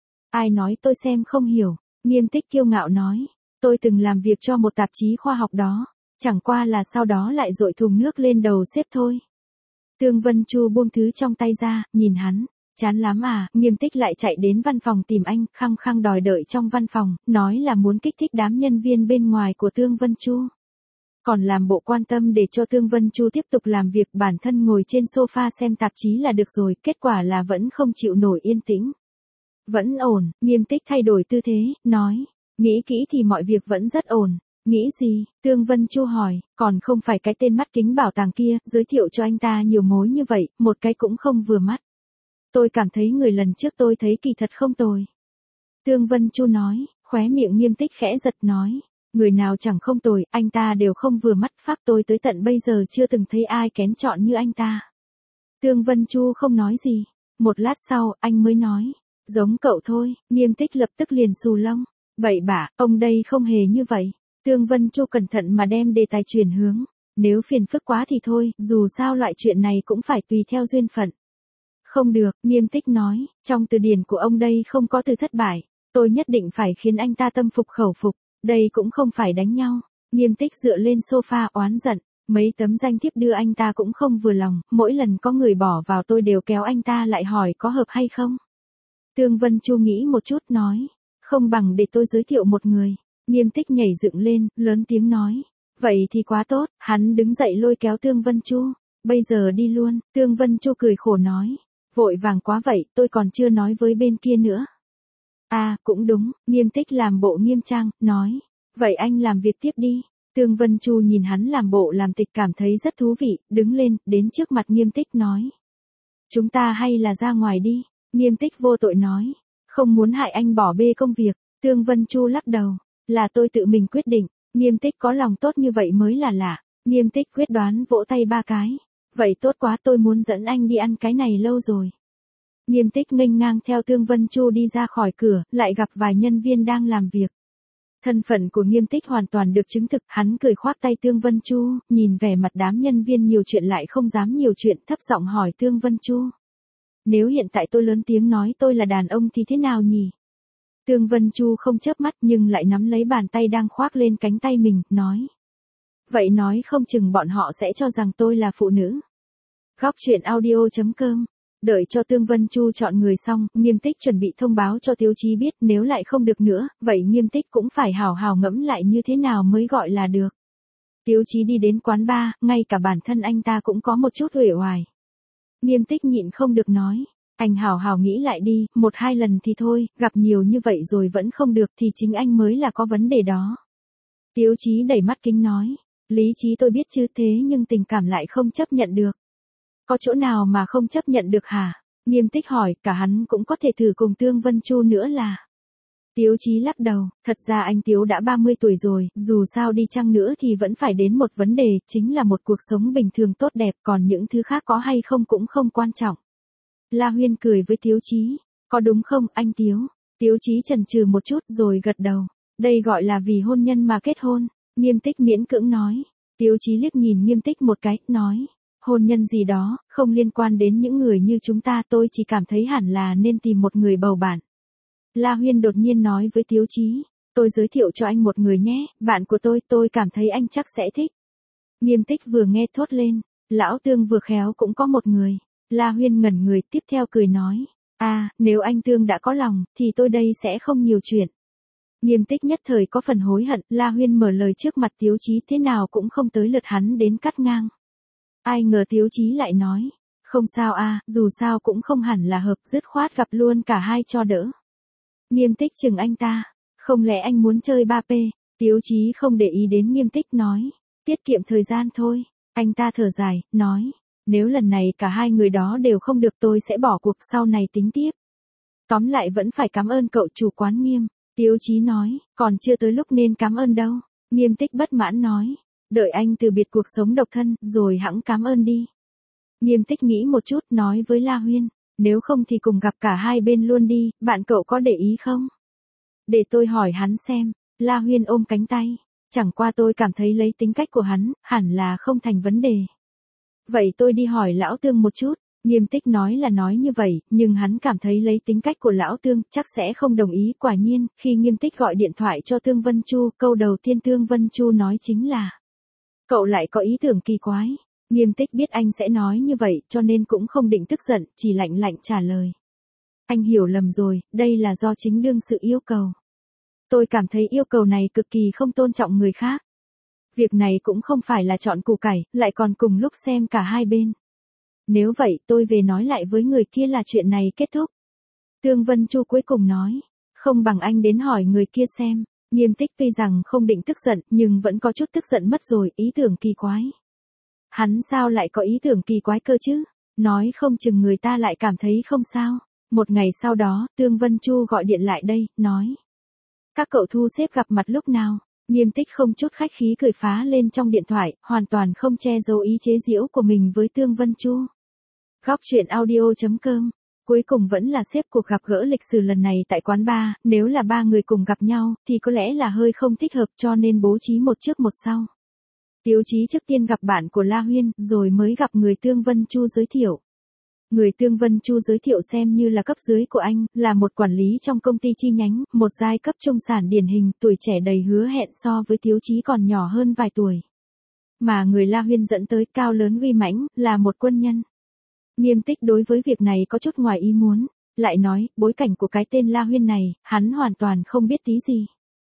Ai nói tôi xem không hiểu? Nghiêm Tích kiêu ngạo nói. Tôi từng làm việc cho một tạp chí khoa học đó, chẳng qua là sau đó lại dội thùng nước lên đầu sếp thôi. Tương Vân Chu buông thứ trong tay ra, nhìn hắn. Chán lắm à? Nghiêm Tích lại chạy đến văn phòng tìm anh, khăng khăng đòi đợi trong văn phòng, nói là muốn kích thích đám nhân viên bên ngoài của Tương Vân Chu. Còn làm bộ quan tâm để cho Tương Vân Chu tiếp tục làm việc, bản thân ngồi trên sofa xem tạp chí là được rồi, kết quả là vẫn không chịu nổi yên tĩnh. Vẫn ổn. Nghiêm Tích thay đổi tư thế, nói. Nghĩ kỹ thì mọi việc vẫn rất ổn. Nghĩ gì? Tương Vân Chu hỏi, còn không phải cái tên mắt kính bảo tàng kia, giới thiệu cho anh ta nhiều mối như vậy, một cái cũng không vừa mắt. Tôi cảm thấy người lần trước tôi thấy kỳ thật không tồi. Tương Vân Chu nói, khóe miệng Nghiêm Tích khẽ giật nói. Người nào chẳng không tồi, anh ta đều không vừa mắt, pháp tôi tới tận bây giờ chưa từng thấy ai kén chọn như anh ta. Tương Vân Chu không nói gì. Một lát sau, anh mới nói. Giống cậu thôi. Nghiêm Tích lập tức liền xù lông. Bậy bạ, ông đây không hề như vậy. Tương Vân Chu cẩn thận mà đem đề tài chuyển hướng. Nếu phiền phức quá thì thôi, dù sao loại chuyện này cũng phải tùy theo duyên phận. Không được, Nghiêm Tích nói, trong từ điển của ông đây không có từ thất bại. Tôi nhất định phải khiến anh ta tâm phục khẩu phục. Đây cũng không phải đánh nhau. Nghiêm Tích dựa lên sofa oán giận. Mấy tấm danh thiếp đưa anh ta cũng không vừa lòng. Mỗi lần có người bỏ vào tôi đều kéo anh ta lại hỏi có hợp hay không. Tương Vân Chu nghĩ một chút nói. Không bằng để tôi giới thiệu một người. Nghiêm Tích nhảy dựng lên, lớn tiếng nói. Vậy thì quá tốt. Hắn đứng dậy lôi kéo Tương Vân Chu. Bây giờ đi luôn. Tương Vân Chu cười khổ nói. Vội vàng quá vậy, tôi còn chưa nói với bên kia nữa. Cũng đúng. Nghiêm Tích làm bộ nghiêm trang, nói. Vậy anh làm việc tiếp đi. Tương Vân Chu nhìn hắn làm bộ làm tịch cảm thấy rất thú vị, đứng lên, đến trước mặt Nghiêm Tích nói. Chúng ta hay là ra ngoài đi. Nghiêm Tích vô tội nói. Không muốn hại anh bỏ bê công việc. Tương Vân Chu lắc đầu. Là tôi tự mình quyết định. Nghiêm Tích có lòng tốt như vậy mới là lạ. Nghiêm Tích quyết đoán vỗ tay 3 cái. Vậy tốt quá, tôi muốn dẫn anh đi ăn cái này lâu rồi. Nghiêm Tích nghênh ngang theo Tương Vân Chu đi ra khỏi cửa, lại gặp vài nhân viên đang làm việc. Thân phận của Nghiêm Tích hoàn toàn được chứng thực, hắn cười khoác tay Tương Vân Chu, nhìn vẻ mặt đám nhân viên nhiều chuyện lại không dám nhiều chuyện, thấp giọng hỏi Tương Vân Chu. Nếu hiện tại tôi lớn tiếng nói tôi là đàn ông thì thế nào nhỉ? Tương Vân Chu không chớp mắt nhưng lại nắm lấy bàn tay đang khoác lên cánh tay mình, nói. Vậy nói không chừng bọn họ sẽ cho rằng tôi là phụ nữ. Góc truyện audio.com. Đợi cho Tương Vân Chu chọn người xong, Nghiêm Tích chuẩn bị thông báo cho Tiếu Chí biết nếu lại không được nữa, vậy Nghiêm Tích cũng phải hào hào ngẫm lại như thế nào mới gọi là được. Tiếu Chí đi đến quán bar, ngay cả bản thân anh ta cũng có một chút uể oải. Nghiêm Tích nhịn không được nói, anh hào hào nghĩ lại đi, 1-2 lần thì thôi, gặp nhiều như vậy rồi vẫn không được thì chính anh mới là có vấn đề đó. Tiếu Chí đẩy mắt kính nói, lý trí tôi biết chứ thế nhưng tình cảm lại không chấp nhận được. Có chỗ nào mà không chấp nhận được hả? Nghiêm Tích hỏi, cả hắn cũng có thể thử cùng Tương Vân Chu nữa là. Tiếu Chí lắc đầu, thật ra anh Tiếu đã 30 tuổi rồi, dù sao đi chăng nữa thì vẫn phải đến một vấn đề, chính là một cuộc sống bình thường tốt đẹp, còn những thứ khác có hay không cũng không quan trọng. La Huyên cười với Tiếu Chí, có đúng không anh Tiếu? Tiếu Chí chần chừ một chút rồi gật đầu, đây gọi là vì hôn nhân mà kết hôn, Nghiêm Tích miễn cưỡng nói. Tiếu Chí liếc nhìn Nghiêm Tích một cái, nói, hôn nhân gì đó, không liên quan đến những người như chúng ta, tôi chỉ cảm thấy hẳn là nên tìm một người bầu bạn. La Huyên đột nhiên nói với Tiếu Chí, tôi giới thiệu cho anh một người nhé, bạn của tôi cảm thấy anh chắc sẽ thích. Nghiêm Tích vừa nghe thốt lên, lão Tương vừa khéo cũng có một người. La Huyên ngẩn người tiếp theo cười nói, nếu anh Tương đã có lòng, thì tôi đây sẽ không nhiều chuyện. Nghiêm Tích nhất thời có phần hối hận, La Huyên mở lời trước mặt Tiếu Chí thế nào cũng không tới lượt hắn đến cắt ngang. Ai ngờ Tiếu Chí lại nói, không sao dù sao cũng không hẳn là hợp, dứt khoát gặp luôn cả hai cho đỡ. Nghiêm Tích chừng anh ta, không lẽ anh muốn chơi 3P? Tiếu Chí không để ý đến Nghiêm Tích nói, tiết kiệm thời gian thôi. Anh ta thở dài, nói, nếu lần này cả hai người đó đều không được tôi sẽ bỏ cuộc, sau này tính tiếp. Tóm lại vẫn phải cảm ơn cậu chủ quán Nghiêm. Tiếu Chí nói, còn chưa tới lúc nên cảm ơn đâu. Nghiêm Tích bất mãn nói, đợi anh từ biệt cuộc sống độc thân, rồi hẵng cảm ơn đi. Nghiêm Tích nghĩ một chút, nói với La Huyên, nếu không thì cùng gặp cả hai bên luôn đi, bạn cậu có để ý không? Để tôi hỏi hắn xem. La Huyên ôm cánh tay, chẳng qua tôi cảm thấy lấy tính cách của hắn, hẳn là không thành vấn đề. Vậy tôi đi hỏi lão Tương một chút. Nghiêm Tích nói là nói như vậy, nhưng hắn cảm thấy lấy tính cách của lão Tương chắc sẽ không đồng ý. Quả nhiên, khi Nghiêm Tích gọi điện thoại cho Tương Vân Chu, câu đầu tiên Tương Vân Chu nói chính là, cậu lại có ý tưởng kỳ quái. Nghiêm Tích biết anh sẽ nói như vậy, cho nên cũng không định tức giận, chỉ lạnh lạnh trả lời. Anh hiểu lầm rồi, đây là do chính đương sự yêu cầu. Tôi cảm thấy yêu cầu này cực kỳ không tôn trọng người khác. Việc này cũng không phải là chọn củ cải, lại còn cùng lúc xem cả hai bên. Nếu vậy tôi về nói lại với người kia là chuyện này kết thúc. Tương Vân Chu cuối cùng nói, không bằng anh đến hỏi người kia xem. Nghiêm Tích tuy rằng không định tức giận, nhưng vẫn có chút tức giận mất rồi, ý tưởng kỳ quái. Hắn sao lại có ý tưởng kỳ quái cơ chứ? Nói không chừng người ta lại cảm thấy không sao. Một ngày sau đó, Tương Vân Chu gọi điện lại đây, nói. Các cậu thu xếp gặp mặt lúc nào? Nghiêm Tích không chút khách khí cười phá lên trong điện thoại, hoàn toàn không che giấu ý chế giễu của mình với Tương Vân Chu. Góc truyện audio.com. Cuối cùng vẫn là xếp cuộc gặp gỡ lịch sử lần này tại quán bar, nếu là ba người cùng gặp nhau, thì có lẽ là hơi không thích hợp cho nên bố trí một trước một sau. Tiếu Chí trước tiên gặp bạn của La Huyên, rồi mới gặp người Tương Vân Chu giới thiệu. Người Tương Vân Chu giới thiệu xem như là cấp dưới của anh, là một quản lý trong công ty chi nhánh, một giai cấp trung sản điển hình, tuổi trẻ đầy hứa hẹn so với Tiếu Chí còn nhỏ hơn vài tuổi. Mà người La Huyên dẫn tới cao lớn uy mãnh, là một quân nhân. Nghiêm Tích đối với việc này có chút ngoài ý muốn, lại nói, bối cảnh của cái tên La Huyên này, hắn hoàn toàn không biết tí gì.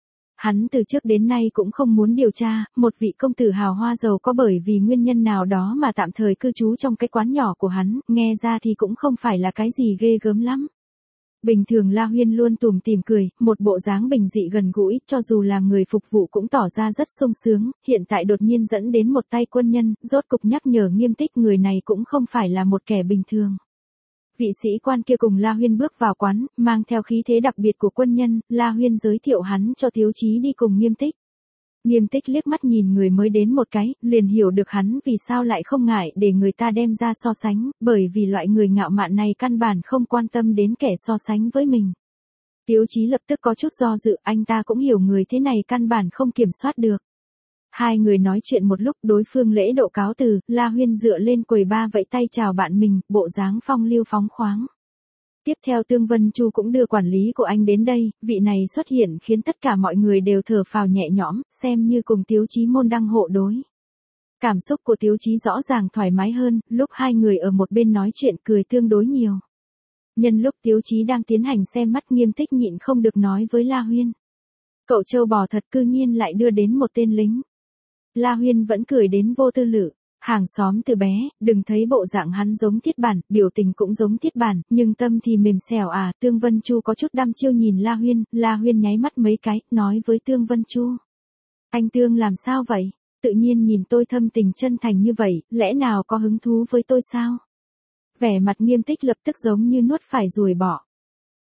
Hắn từ trước đến nay cũng không muốn điều tra, một vị công tử hào hoa giàu có bởi vì nguyên nhân nào đó mà tạm thời cư trú trong cái quán nhỏ của hắn, nghe ra thì cũng không phải là cái gì ghê gớm lắm. Bình thường La Huyên luôn tủm tỉm cười, một bộ dáng bình dị gần gũi, cho dù làm người phục vụ cũng tỏ ra rất sung sướng, hiện tại đột nhiên dẫn đến một tay quân nhân, rốt cục nhắc nhở Nghiêm Tích người này cũng không phải là một kẻ bình thường. Vị sĩ quan kia cùng La Huyên bước vào quán, mang theo khí thế đặc biệt của quân nhân, La Huyên giới thiệu hắn cho Tiếu Chí đi cùng Nghiêm Tích. Nghiêm Tích liếc mắt nhìn người mới đến một cái, liền hiểu được hắn vì sao lại không ngại để người ta đem ra so sánh, bởi vì loại người ngạo mạn này căn bản không quan tâm đến kẻ so sánh với mình. Tiếu Chí lập tức có chút do dự, anh ta cũng hiểu người thế này căn bản không kiểm soát được. Hai người nói chuyện một lúc, đối phương lễ độ cáo từ, La Huyên dựa lên quầy bar vẫy tay chào bạn mình, bộ dáng phong lưu phóng khoáng. Tiếp theo Tương Vân Chu cũng đưa quản lý của anh đến đây, vị này xuất hiện khiến tất cả mọi người đều thở phào nhẹ nhõm, xem như cùng Tiếu Chí môn đăng hộ đối. Cảm xúc của Tiếu Chí rõ ràng thoải mái hơn, lúc hai người ở một bên nói chuyện cười tương đối nhiều. Nhân lúc Tiếu Chí đang tiến hành xem mắt, Nghiêm Tích nhịn không được nói với La Huyên. Cậu trâu bò thật, cư nhiên lại đưa đến một tên lính. La Huyên vẫn cười đến vô tư lự. Hàng xóm từ bé, đừng thấy bộ dạng hắn giống Thiết Bản, biểu tình cũng giống Thiết Bản, nhưng tâm thì mềm xẻo à. Tương Vân Chu có chút đăm chiêu nhìn La Huyên nháy mắt mấy cái, nói với Tương Vân Chu. Anh Tương làm sao vậy? Tự nhiên nhìn tôi thâm tình chân thành như vậy, lẽ nào có hứng thú với tôi sao? Vẻ mặt Nghiêm Tích lập tức giống như nuốt phải ruồi bọ.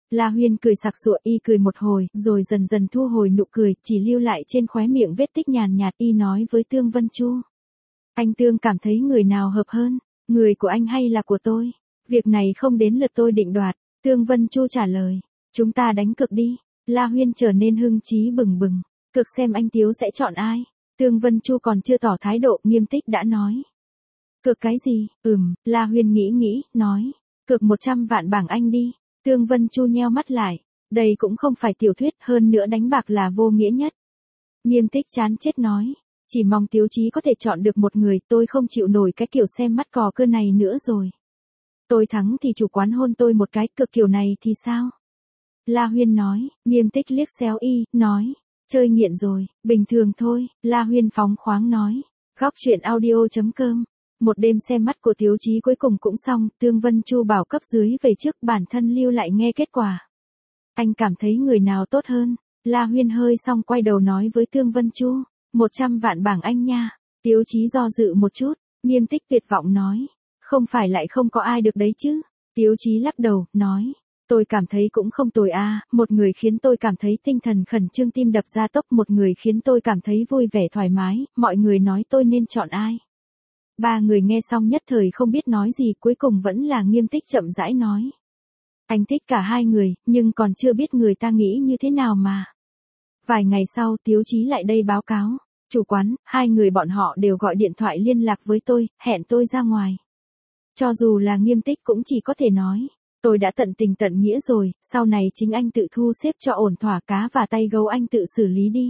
La Huyên cười sặc sụa, y cười một hồi, rồi dần dần thu hồi nụ cười, chỉ lưu lại trên khóe miệng vết tích nhàn nhạt, y nói với Tương Vân Chu. Anh Tương cảm thấy người nào hợp hơn, người của anh hay là của tôi? Việc này không đến lượt tôi định đoạt, Tương Vân Chu trả lời. Chúng ta đánh cược đi. La Huyên trở nên hưng trí bừng bừng. Cược xem anh Tiếu sẽ chọn ai? Tương Vân Chu còn chưa tỏ thái độ, Nghiêm Tích đã nói. Cược cái gì? La Huyên nghĩ, nói. Cược 100 vạn bảng Anh đi. Tương Vân Chu nheo mắt lại. Đây cũng không phải tiểu thuyết, hơn nữa đánh bạc là vô nghĩa nhất. Nghiêm Tích chán chết nói. Chỉ mong Tiếu Chí có thể chọn được một người, tôi không chịu nổi cái kiểu xem mắt cò cưa này nữa rồi. Tôi thắng thì chủ quán hôn tôi một cái, cược kiểu này thì sao? La Huyên nói. Nghiêm Tích liếc xéo y, nói. Chơi nghiện rồi, bình thường thôi. La Huyên phóng khoáng nói. Góc truyện audio.com. Một đêm xem mắt của Tiếu Chí cuối cùng cũng xong, Tương Vân Chu bảo cấp dưới về trước, bản thân lưu lại nghe kết quả. Anh cảm thấy người nào tốt hơn? La Huyên hơi xong quay đầu nói với Tương Vân Chu. 100 vạn bảng Anh nha. Tiếu Chí do dự một chút, Nghiêm Tích tuyệt vọng nói. Không phải lại không có ai được đấy chứ? Tiếu Chí lắc đầu, nói. Tôi cảm thấy cũng không tồi a, một người khiến tôi cảm thấy tinh thần khẩn trương tim đập ra tốc, một người khiến tôi cảm thấy vui vẻ thoải mái, mọi người nói tôi nên chọn ai? Ba người nghe xong nhất thời không biết nói gì, cuối cùng vẫn là Nghiêm Tích chậm rãi nói. Anh thích cả hai người, nhưng còn chưa biết người ta nghĩ như thế nào mà. Vài ngày sau Tiếu Chí lại đây báo cáo. Chủ quán, hai người bọn họ đều gọi điện thoại liên lạc với tôi, hẹn tôi ra ngoài. Cho dù là Nghiêm Tích cũng chỉ có thể nói. Tôi đã tận tình tận nghĩa rồi, sau này chính anh tự thu xếp cho ổn thỏa, cá và tay gấu anh tự xử lý đi.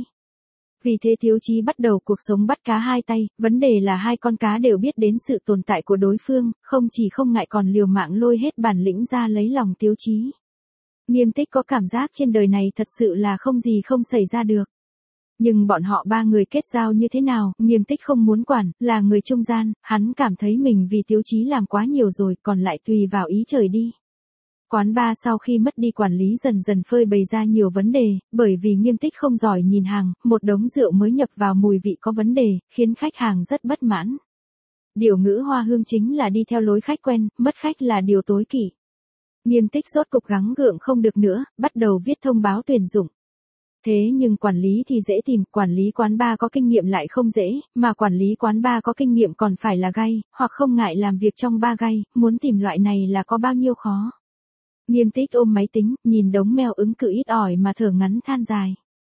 Vì thế Tiếu Chí bắt đầu cuộc sống bắt cá hai tay, vấn đề là hai con cá đều biết đến sự tồn tại của đối phương, không chỉ không ngại còn liều mạng lôi hết bản lĩnh ra lấy lòng Tiếu Chí. Nghiêm Tích có cảm giác trên đời này thật sự là không gì không xảy ra được. Nhưng bọn họ ba người kết giao như thế nào, Nghiêm Tích không muốn quản, là người trung gian, hắn cảm thấy mình vì Tiếu Chí làm quá nhiều rồi, còn lại tùy vào ý trời đi. Quán bar sau khi mất đi quản lý dần dần phơi bày ra nhiều vấn đề, bởi vì Nghiêm Tích không giỏi nhìn hàng, một đống rượu mới nhập vào mùi vị có vấn đề, khiến khách hàng rất bất mãn. Điều ngữ Hoa Hương chính là đi theo lối khách quen, mất khách là điều tối kỵ. Nghiêm Tích rốt cục gắng gượng không được nữa, bắt đầu viết thông báo tuyển dụng. Thế nhưng quản lý thì dễ tìm, quản lý quán bar có kinh nghiệm lại không dễ, mà quản lý quán bar có kinh nghiệm còn phải là gay, hoặc không ngại làm việc trong bar gay, muốn tìm loại này là có bao nhiêu khó. Nghiêm Tích ôm máy tính, nhìn đống mail ứng cử ít ỏi mà thở ngắn than dài.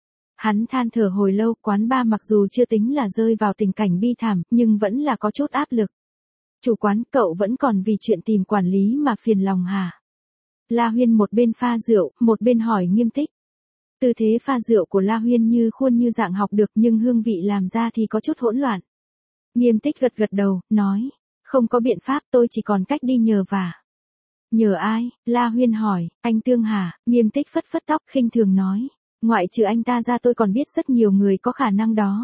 Hắn than thở hồi lâu, quán bar mặc dù chưa tính là rơi vào tình cảnh bi thảm, nhưng vẫn là có chút áp lực. Chủ quán, cậu vẫn còn vì chuyện tìm quản lý mà phiền lòng hả? La Huyên một bên pha rượu, một bên hỏi Nghiêm Tích. Tư thế pha rượu của La Huyên như khuôn như dạng học được, nhưng hương vị làm ra thì có chút hỗn loạn. Nghiêm Tích gật gật đầu, nói. Không có biện pháp, tôi chỉ còn cách đi nhờ vả. Nhờ ai? La Huyên hỏi. Anh Tương hả? Nghiêm Tích phất phất tóc khinh thường nói. Ngoại trừ anh ta ra tôi còn biết rất nhiều người có khả năng đó.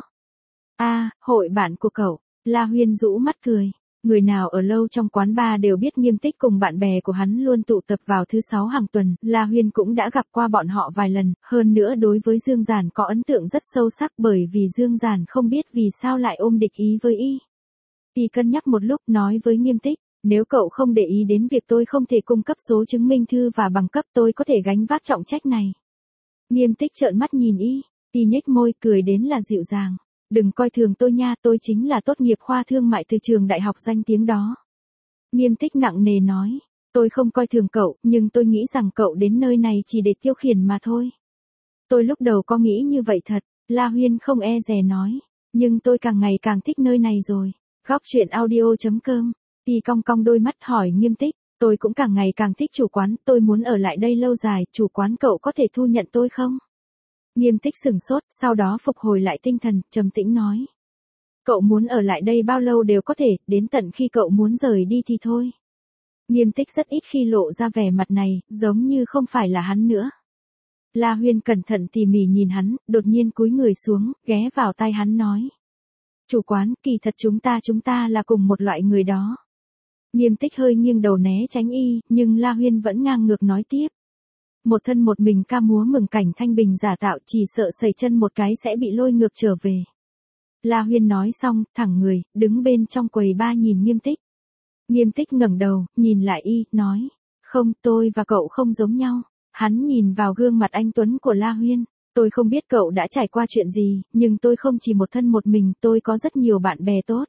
Hội bạn của cậu. La Huyên rũ mắt cười. Người nào ở lâu trong quán bar đều biết Nghiêm Tích cùng bạn bè của hắn luôn tụ tập vào thứ 6 hàng tuần, La Huyên cũng đã gặp qua bọn họ vài lần, hơn nữa đối với Dương Giản có ấn tượng rất sâu sắc bởi vì Dương Giản không biết vì sao lại ôm địch ý với y. Y cân nhắc một lúc nói với Nghiêm Tích, nếu cậu không để ý đến việc tôi không thể cung cấp số chứng minh thư và bằng cấp tôi có thể gánh vác trọng trách này. Nghiêm Tích trợn mắt nhìn y nhếch môi cười đến là dịu dàng. Đừng coi thường tôi nha, tôi chính là tốt nghiệp khoa thương mại từ trường đại học danh tiếng đó. Nghiêm Tích nặng nề nói, tôi không coi thường cậu, nhưng tôi nghĩ rằng cậu đến nơi này chỉ để tiêu khiển mà thôi. Tôi lúc đầu có nghĩ như vậy thật, La Huyên không e dè nói, nhưng tôi càng ngày càng thích nơi này rồi. Góc truyện audio.com, y cong cong đôi mắt hỏi Nghiêm Tích, tôi cũng càng ngày càng thích chủ quán, tôi muốn ở lại đây lâu dài, chủ quán cậu có thể thu nhận tôi không? Nghiêm Tích sửng sốt, sau đó phục hồi lại tinh thần, trầm tĩnh nói. Cậu muốn ở lại đây bao lâu đều có thể, đến tận khi cậu muốn rời đi thì thôi. Nghiêm Tích rất ít khi lộ ra vẻ mặt này, giống như không phải là hắn nữa. La Huyên cẩn thận tỉ mỉ nhìn hắn, đột nhiên cúi người xuống, ghé vào tai hắn nói. Chủ quán, kỳ thật chúng ta là cùng một loại người đó. Nghiêm Tích hơi nghiêng đầu né tránh y, nhưng La Huyên vẫn ngang ngược nói tiếp. Một thân một mình ca múa mừng cảnh thanh bình giả tạo, chỉ sợ sẩy chân một cái sẽ bị lôi ngược trở về. La Huyên nói xong, thẳng người, đứng bên trong quầy bar nhìn Nghiêm Tích. Nghiêm Tích ngẩng đầu, nhìn lại y, nói. Không, tôi và cậu không giống nhau. Hắn nhìn vào gương mặt anh tuấn của La Huyên. Tôi không biết cậu đã trải qua chuyện gì, nhưng tôi không chỉ một thân một mình, tôi có rất nhiều bạn bè tốt.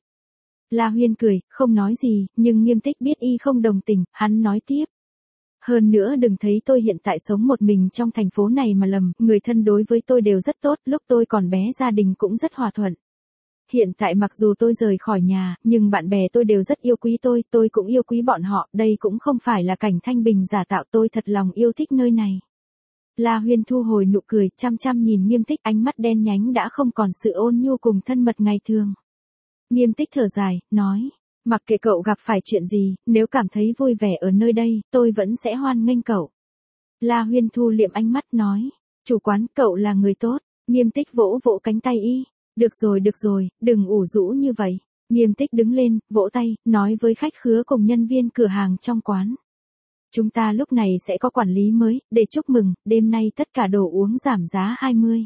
La Huyên cười, không nói gì, nhưng Nghiêm Tích biết y không đồng tình, hắn nói tiếp. Hơn nữa đừng thấy tôi hiện tại sống một mình trong thành phố này mà lầm, người thân đối với tôi đều rất tốt, lúc tôi còn bé gia đình cũng rất hòa thuận. Hiện tại mặc dù tôi rời khỏi nhà, nhưng bạn bè tôi đều rất yêu quý tôi cũng yêu quý bọn họ, đây cũng không phải là cảnh thanh bình giả tạo, tôi thật lòng yêu thích nơi này. La Huyên thu hồi nụ cười, chăm chăm nhìn Nghiêm Tích, ánh mắt đen nhánh đã không còn sự ôn nhu cùng thân mật ngày thường. Nghiêm Tích thở dài, nói, mặc kệ cậu gặp phải chuyện gì, nếu cảm thấy vui vẻ ở nơi đây, tôi vẫn sẽ hoan nghênh cậu. La Huyên thu liệm ánh mắt nói, chủ quán, cậu là người tốt. Nghiêm Tích vỗ vỗ cánh tay y, được rồi, đừng ủ rũ như vậy. Nghiêm Tích đứng lên, vỗ tay, nói với khách khứa cùng nhân viên cửa hàng trong quán. Chúng ta lúc này sẽ có quản lý mới, để chúc mừng, đêm nay tất cả đồ uống giảm giá 20.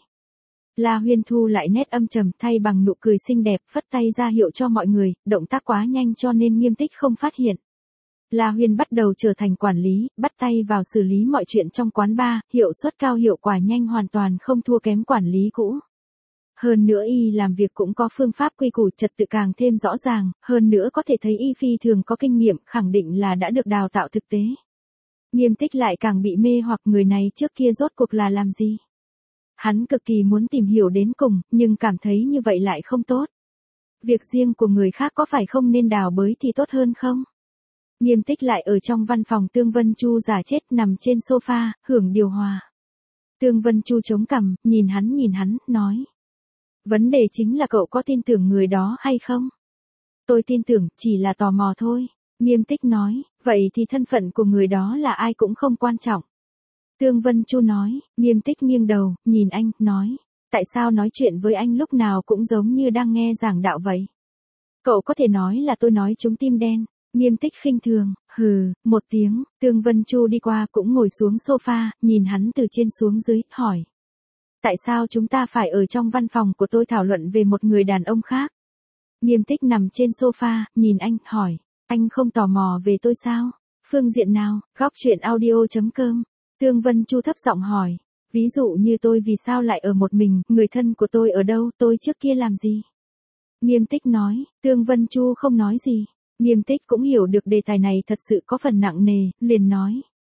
La Huyên thu lại nét âm trầm, thay bằng nụ cười xinh đẹp, phất tay ra hiệu cho mọi người, động tác quá nhanh cho nên Nghiêm Tích không phát hiện. La Huyên bắt đầu trở thành quản lý, bắt tay vào xử lý mọi chuyện trong quán bar, hiệu suất cao, hiệu quả nhanh, hoàn toàn không thua kém quản lý cũ. Hơn nữa y làm việc cũng có phương pháp quy củ, trật tự càng thêm rõ ràng, hơn nữa có thể thấy y phi thường có kinh nghiệm, khẳng định là đã được đào tạo thực tế. Nghiêm Tích lại càng bị mê hoặc, người này trước kia rốt cuộc là làm gì. Hắn cực kỳ muốn tìm hiểu đến cùng, nhưng cảm thấy như vậy lại không tốt. Việc riêng của người khác có phải không nên đào bới thì tốt hơn không? Nghiêm Tích lại ở trong văn phòng Tương Vân Chu giả chết nằm trên sofa, hưởng điều hòa. Tương Vân Chu chống cằm, nhìn hắn, nói. Vấn đề chính là cậu có tin tưởng người đó hay không? Tôi tin tưởng, chỉ là tò mò thôi. Nghiêm Tích nói, vậy thì thân phận của người đó là ai cũng không quan trọng. Tương Vân Chu nói, Nghiêm Tích nghiêng đầu, nhìn anh, nói. Tại sao nói chuyện với anh lúc nào cũng giống như đang nghe giảng đạo vậy? Cậu có thể nói là tôi nói trúng tim đen. Nghiêm Tích khinh thường, hừ, một tiếng, Tương Vân Chu đi qua cũng ngồi xuống sofa, nhìn hắn từ trên xuống dưới, hỏi. Tại sao chúng ta phải ở trong văn phòng của tôi thảo luận về một người đàn ông khác? Nghiêm Tích nằm trên sofa, nhìn anh, hỏi. Anh không tò mò về tôi sao? Phương diện nào? Góc truyện audio.com. Tương Vân Chu thấp giọng hỏi. Ví dụ như tôi vì sao lại ở một mình, người thân của tôi ở đâu, tôi trước kia làm gì? Nghiêm Tích nói, Tương Vân Chu không nói gì. Nghiêm Tích cũng hiểu được đề tài này thật sự có phần nặng nề, liền nói.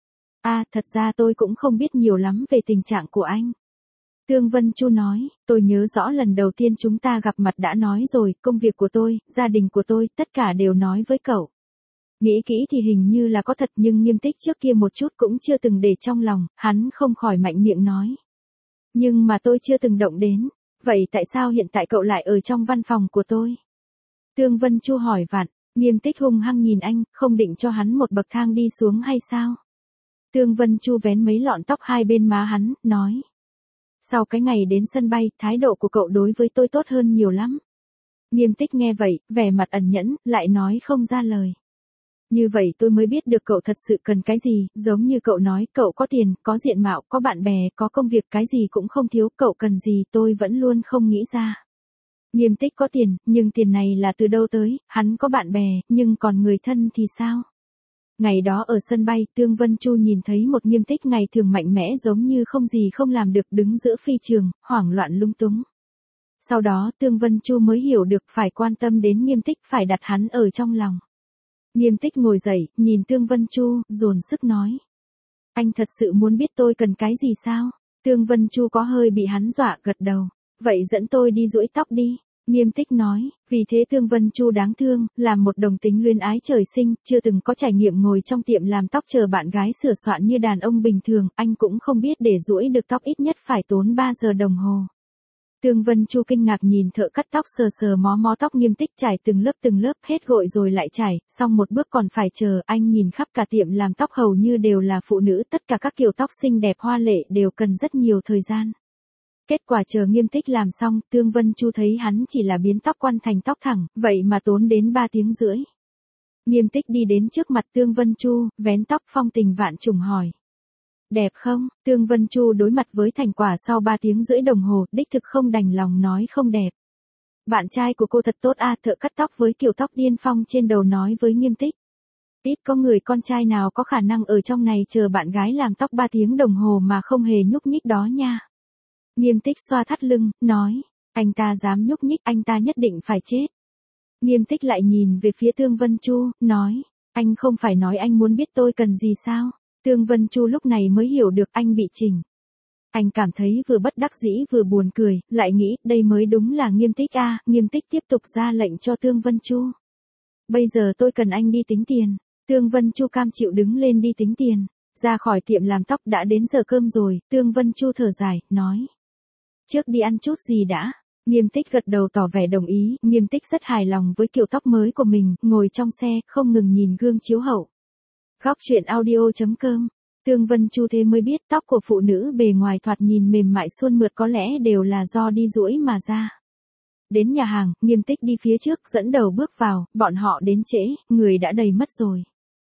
Thật ra tôi cũng không biết nhiều lắm về tình trạng của anh. Tương Vân Chu nói, tôi nhớ rõ lần đầu tiên chúng ta gặp mặt đã nói rồi, công việc của tôi, gia đình của tôi, tất cả đều nói với cậu. Nghĩ kỹ thì hình như là có thật, nhưng Nghiêm Tích trước kia một chút cũng chưa từng để trong lòng, hắn không khỏi mạnh miệng nói. Nhưng mà tôi chưa từng động đến, vậy tại sao hiện tại cậu lại ở trong văn phòng của tôi? Tương Vân Chu hỏi vặn, Nghiêm Tích hung hăng nhìn anh, không định cho hắn một bậc thang đi xuống hay sao? Tương Vân Chu vén mấy lọn tóc hai bên má hắn, nói. Sau cái ngày đến sân bay, thái độ của cậu đối với tôi tốt hơn nhiều lắm. Nghiêm Tích nghe vậy, vẻ mặt ẩn nhẫn, lại nói không ra lời. Như vậy tôi mới biết được cậu thật sự cần cái gì, giống như cậu nói, cậu có tiền, có diện mạo, có bạn bè, có công việc, cái gì cũng không thiếu, cậu cần gì tôi vẫn luôn không nghĩ ra. Nghiêm Tích có tiền, nhưng tiền này là từ đâu tới, hắn có bạn bè, nhưng còn người thân thì sao? Ngày đó ở sân bay, Tương Vân Chu nhìn thấy một Nghiêm Tích ngày thường mạnh mẽ giống như không gì không làm được đứng giữa phi trường, hoảng loạn lung túng. Sau đó Tương Vân Chu mới hiểu được phải quan tâm đến Nghiêm Tích, phải đặt hắn ở trong lòng. Nghiêm Tích ngồi dậy, nhìn Tương Vân Chu, dồn sức nói. Anh thật sự muốn biết tôi cần cái gì sao? Tương Vân Chu có hơi bị hắn dọa, gật đầu. Vậy dẫn tôi đi duỗi tóc đi. Nghiêm Tích nói, vì thế Tương Vân Chu đáng thương, làm một đồng tính luyến ái trời sinh, chưa từng có trải nghiệm ngồi trong tiệm làm tóc chờ bạn gái sửa soạn như đàn ông bình thường, anh cũng không biết để duỗi được tóc ít nhất phải tốn 3 giờ đồng hồ. Tương Vân Chu kinh ngạc nhìn thợ cắt tóc sờ sờ mó mó tóc Nghiêm Tích trải từng lớp hết gội rồi lại trải, xong một bước còn phải chờ, anh nhìn khắp cả tiệm làm tóc hầu như đều là phụ nữ, tất cả các kiểu tóc xinh đẹp hoa lệ đều cần rất nhiều thời gian. Kết quả chờ Nghiêm Tích làm xong, Tương Vân Chu thấy hắn chỉ là biến tóc quăn thành tóc thẳng, vậy mà tốn đến 3 tiếng rưỡi. Nghiêm Tích đi đến trước mặt Tương Vân Chu, vén tóc phong tình vạn trùng hỏi. Đẹp không? Tương Vân Chu đối mặt với thành quả sau 3 tiếng rưỡi đồng hồ, đích thực không đành lòng nói không đẹp. Bạn trai của cô thật tốt thợ cắt tóc với kiểu tóc điên phong trên đầu nói với Nghiêm Tích. Ít có người con trai nào có khả năng ở trong này chờ bạn gái làm tóc 3 tiếng đồng hồ mà không hề nhúc nhích đó nha. Nghiêm Tích xoa thắt lưng, nói, anh ta dám nhúc nhích, anh ta nhất định phải chết. Nghiêm Tích lại nhìn về phía Tương Vân Chu, nói, anh không phải nói anh muốn biết tôi cần gì sao? Tương Vân Chu lúc này mới hiểu được anh bị chỉnh. Anh cảm thấy vừa bất đắc dĩ vừa buồn cười, lại nghĩ đây mới đúng là Nghiêm Tích a. Nghiêm Tích tiếp tục ra lệnh cho Tương Vân Chu. Bây giờ tôi cần anh đi tính tiền. Tương Vân Chu cam chịu đứng lên đi tính tiền. Ra khỏi tiệm làm tóc đã đến giờ cơm rồi, Tương Vân Chu thở dài, nói. Trước đi ăn chút gì đã. Nghiêm Tích gật đầu tỏ vẻ đồng ý, Nghiêm Tích rất hài lòng với kiểu tóc mới của mình, ngồi trong xe, không ngừng nhìn gương chiếu hậu. Góc truyện audio.com. Tương Vân Chu thế mới biết tóc của phụ nữ bề ngoài thoạt nhìn mềm mại suôn mượt có lẽ đều là do đi duỗi mà ra. Đến nhà hàng, Nghiêm Tích đi phía trước dẫn đầu bước vào, bọn họ đến trễ, người đã đầy mất rồi.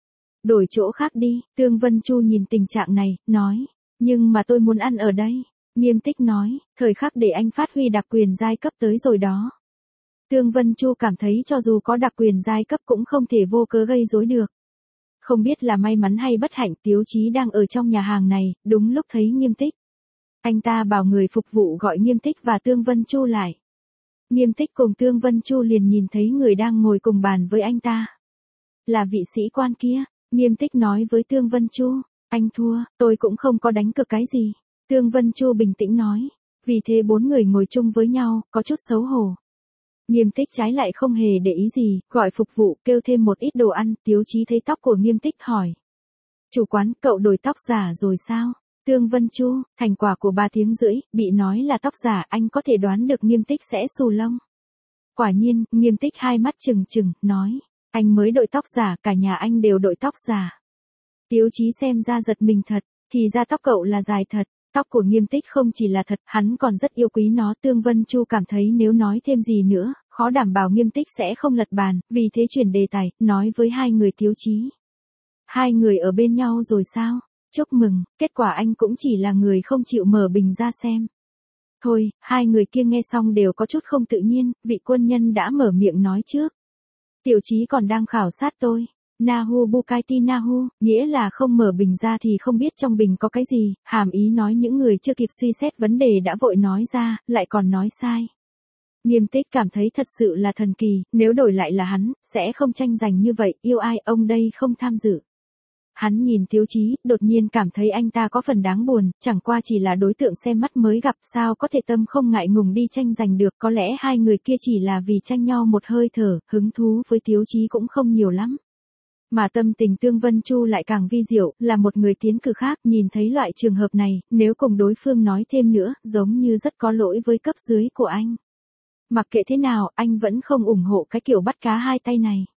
Đổi chỗ khác đi, Tương Vân Chu nhìn tình trạng này, nói, nhưng mà tôi muốn ăn ở đây. Nghiêm Tích nói, thời khắc để anh phát huy đặc quyền giai cấp tới rồi đó. Tương Vân Chu cảm thấy cho dù có đặc quyền giai cấp cũng không thể vô cớ gây rối được. Không biết là may mắn hay bất hạnh, Tiếu Chí đang ở trong nhà hàng này, đúng lúc thấy Nghiêm Tích. Anh ta bảo người phục vụ gọi Nghiêm Tích và Tương Vân Chu lại. Nghiêm Tích cùng Tương Vân Chu liền nhìn thấy người đang ngồi cùng bàn với anh ta. Là vị sĩ quan kia, Nghiêm Tích nói với Tương Vân Chu, anh thua, tôi cũng không có đánh cược cái gì. Tương Vân Chu bình tĩnh nói, vì thế 4 người ngồi chung với nhau, có chút xấu hổ. Nghiêm Tích trái lại không hề để ý gì, gọi phục vụ kêu thêm một ít đồ ăn, Tiếu Chí thấy tóc của Nghiêm Tích hỏi. Chủ quán, cậu đổi tóc giả rồi sao? Tương Vân Chu, thành quả của 3 tiếng rưỡi, bị nói là tóc giả, anh có thể đoán được Nghiêm Tích sẽ xù lông. Quả nhiên, Nghiêm Tích hai mắt trừng trừng, nói, anh mới đội tóc giả, cả nhà anh đều đội tóc giả. Tiếu Chí xem ra giật mình thật, thì ra tóc cậu là dài thật. Tóc của Nghiêm Tích không chỉ là thật, hắn còn rất yêu quý nó. Tương Vân Chu cảm thấy nếu nói thêm gì nữa, khó đảm bảo Nghiêm Tích sẽ không lật bàn, vì thế chuyển đề tài, nói với hai người Tiếu Chí. Hai người ở bên nhau rồi sao? Chúc mừng, kết quả anh cũng chỉ là người không chịu mở bình ra xem. Thôi, hai người kia nghe xong đều có chút không tự nhiên, vị quân nhân đã mở miệng nói trước. Tiểu Chí còn đang khảo sát tôi. Nahu Bukaiti Nahu, nghĩa là không mở bình ra thì không biết trong bình có cái gì, hàm ý nói những người chưa kịp suy xét vấn đề đã vội nói ra, lại còn nói sai. Nghiêm Tích cảm thấy thật sự là thần kỳ, nếu đổi lại là hắn, sẽ không tranh giành như vậy, yêu ai ông đây không tham dự. Hắn nhìn Tiếu Chí, đột nhiên cảm thấy anh ta có phần đáng buồn, chẳng qua chỉ là đối tượng xem mắt mới gặp, sao có thể tâm không ngại ngùng đi tranh giành được, có lẽ hai người kia chỉ là vì tranh nhau một hơi thở, hứng thú với Tiếu Chí cũng không nhiều lắm. Mà tâm tình Tương Vân Chu lại càng vi diệu, là một người tiến cử khác, nhìn thấy loại trường hợp này, nếu cùng đối phương nói thêm nữa, giống như rất có lỗi với cấp dưới của anh. Mặc kệ thế nào, anh vẫn không ủng hộ cái kiểu bắt cá hai tay này.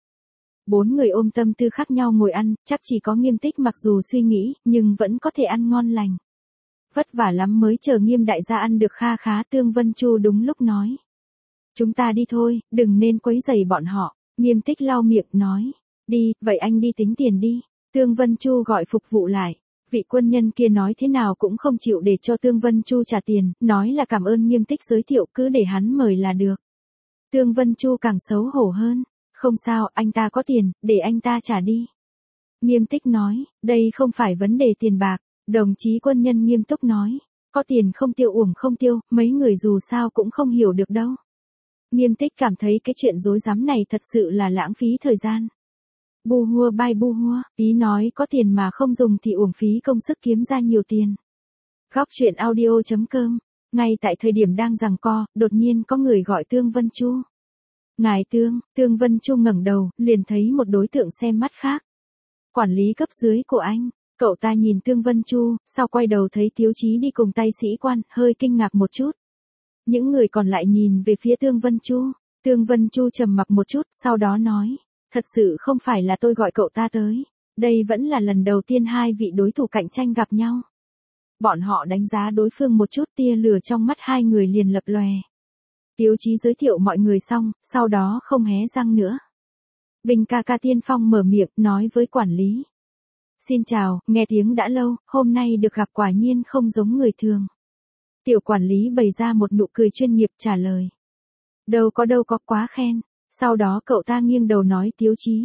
4 người ôm tâm tư khác nhau ngồi ăn, chắc chỉ có Nghiêm Tích mặc dù suy nghĩ, nhưng vẫn có thể ăn ngon lành. Vất vả lắm mới chờ Nghiêm đại gia ăn được kha khá. Tương Vân Chu đúng lúc nói. Chúng ta đi thôi, đừng nên quấy rầy bọn họ. Nghiêm Tích lau miệng nói. Đi, vậy anh đi tính tiền đi. Tương Vân Chu gọi phục vụ lại. Vị quân nhân kia nói thế nào cũng không chịu để cho Tương Vân Chu trả tiền, nói là cảm ơn Nghiêm Tích giới thiệu, cứ để hắn mời là được. Tương Vân Chu càng xấu hổ hơn. Không sao, anh ta có tiền, để anh ta trả đi. Nghiêm Tích nói, đây không phải vấn đề tiền bạc. Đồng chí quân nhân nghiêm túc nói, có tiền không tiêu uổng không tiêu, mấy người dù sao cũng không hiểu được đâu. Nghiêm Tích cảm thấy cái chuyện rối rắm này thật sự là lãng phí thời gian. Bu hua bai bu hua, ý nói có tiền mà không dùng thì uổng phí công sức kiếm ra nhiều tiền. Góc truyện audio.com. Ngay tại thời điểm đang giằng co, đột nhiên có người gọi Tương Vân Chu. Ngài Tương Vân Chu ngẩng đầu, liền thấy một đối tượng xem mắt khác. Quản lý cấp dưới của anh. Cậu ta nhìn Tương Vân Chu, sau quay đầu thấy Tiếu Chí đi cùng tay sĩ quan, hơi kinh ngạc một chút. Những người còn lại nhìn về phía Tương Vân Chu. Tương Vân Chu trầm mặc một chút, sau đó nói. Thật sự không phải là tôi gọi cậu ta tới. Đây vẫn là lần đầu tiên hai vị đối thủ cạnh tranh gặp nhau. Bọn họ đánh giá đối phương một chút, tia lửa trong mắt hai người liền lập lòe. Tiếu Chí giới thiệu mọi người xong, sau đó không hé răng nữa. Bình ca ca tiên phong mở miệng, nói với quản lý. Xin chào, nghe tiếng đã lâu, hôm nay được gặp quả nhiên không giống người thường. Tiểu quản lý bày ra một nụ cười chuyên nghiệp trả lời. Đâu có quá khen. Sau đó cậu ta nghiêng đầu nói Tiếu Chí.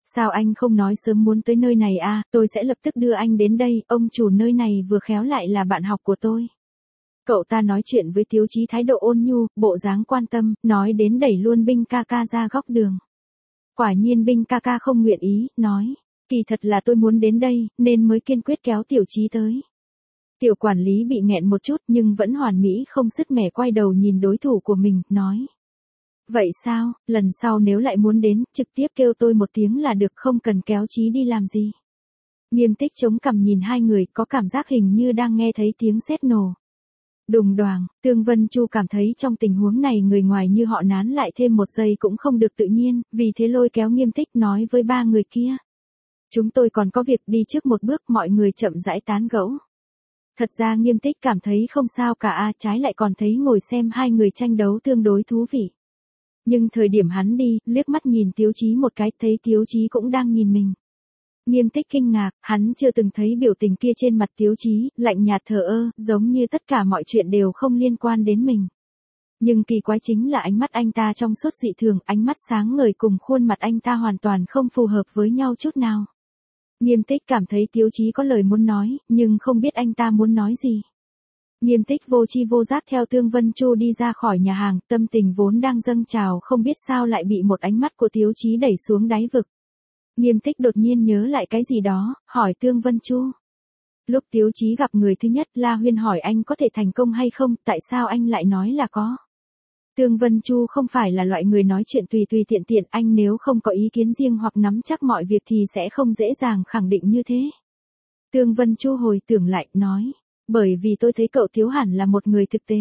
Sao anh không nói sớm muốn tới nơi này à, tôi sẽ lập tức đưa anh đến đây, ông chủ nơi này vừa khéo lại là bạn học của tôi. Cậu ta nói chuyện với Tiếu Chí thái độ ôn nhu, bộ dáng quan tâm, nói đến đẩy luôn Binh ca ca ra góc đường. Quả nhiên Binh ca ca không nguyện ý, nói, kỳ thật là tôi muốn đến đây, nên mới kiên quyết kéo Tiểu Chí tới. Tiểu quản lý bị nghẹn một chút nhưng vẫn hoàn mỹ không sứt mẻ quay đầu nhìn đối thủ của mình, nói. Vậy sao, lần sau nếu lại muốn đến, trực tiếp kêu tôi một tiếng là được, không cần kéo Chí đi làm gì. Nghiêm Tích chống cằm nhìn hai người, có cảm giác hình như đang nghe thấy tiếng sét nổ. Đùng đoàng, Tương Vân Chu cảm thấy trong tình huống này người ngoài như họ nán lại thêm một giây cũng không được tự nhiên, vì thế lôi kéo Nghiêm Tích nói với ba người kia. Chúng tôi còn có việc, đi trước một bước, mọi người chậm rãi tán gẫu. Thật ra Nghiêm Tích cảm thấy không sao cả, trái lại còn thấy ngồi xem hai người tranh đấu tương đối thú vị. Nhưng thời điểm hắn đi, liếc mắt nhìn Tiếu Chí một cái, thấy Tiếu Chí cũng đang nhìn mình. Nghiêm Tích kinh ngạc, hắn chưa từng thấy biểu tình kia trên mặt Tiếu Chí, lạnh nhạt thờ ơ, giống như tất cả mọi chuyện đều không liên quan đến mình. Nhưng kỳ quái chính là ánh mắt anh ta trong suốt dị thường, ánh mắt sáng ngời cùng khuôn mặt anh ta hoàn toàn không phù hợp với nhau chút nào. Nghiêm Tích cảm thấy Tiếu Chí có lời muốn nói, nhưng không biết anh ta muốn nói gì. Nghiêm Tích vô chi vô giác theo Tương Vân Chu đi ra khỏi nhà hàng, tâm tình vốn đang dâng trào không biết sao lại bị một ánh mắt của Tiếu Chí đẩy xuống đáy vực. Nghiêm Tích đột nhiên nhớ lại cái gì đó, hỏi Tương Vân Chu. Lúc Tiếu Chí gặp người thứ nhất, La Huyên hỏi anh có thể thành công hay không, tại sao anh lại nói là có. Tương Vân Chu không phải là loại người nói chuyện tùy tùy tiện tiện, anh nếu không có ý kiến riêng hoặc nắm chắc mọi việc thì sẽ không dễ dàng khẳng định như thế. Tương Vân Chu hồi tưởng lại, nói, bởi vì tôi thấy cậu Tiếu hẳn là một người thực tế.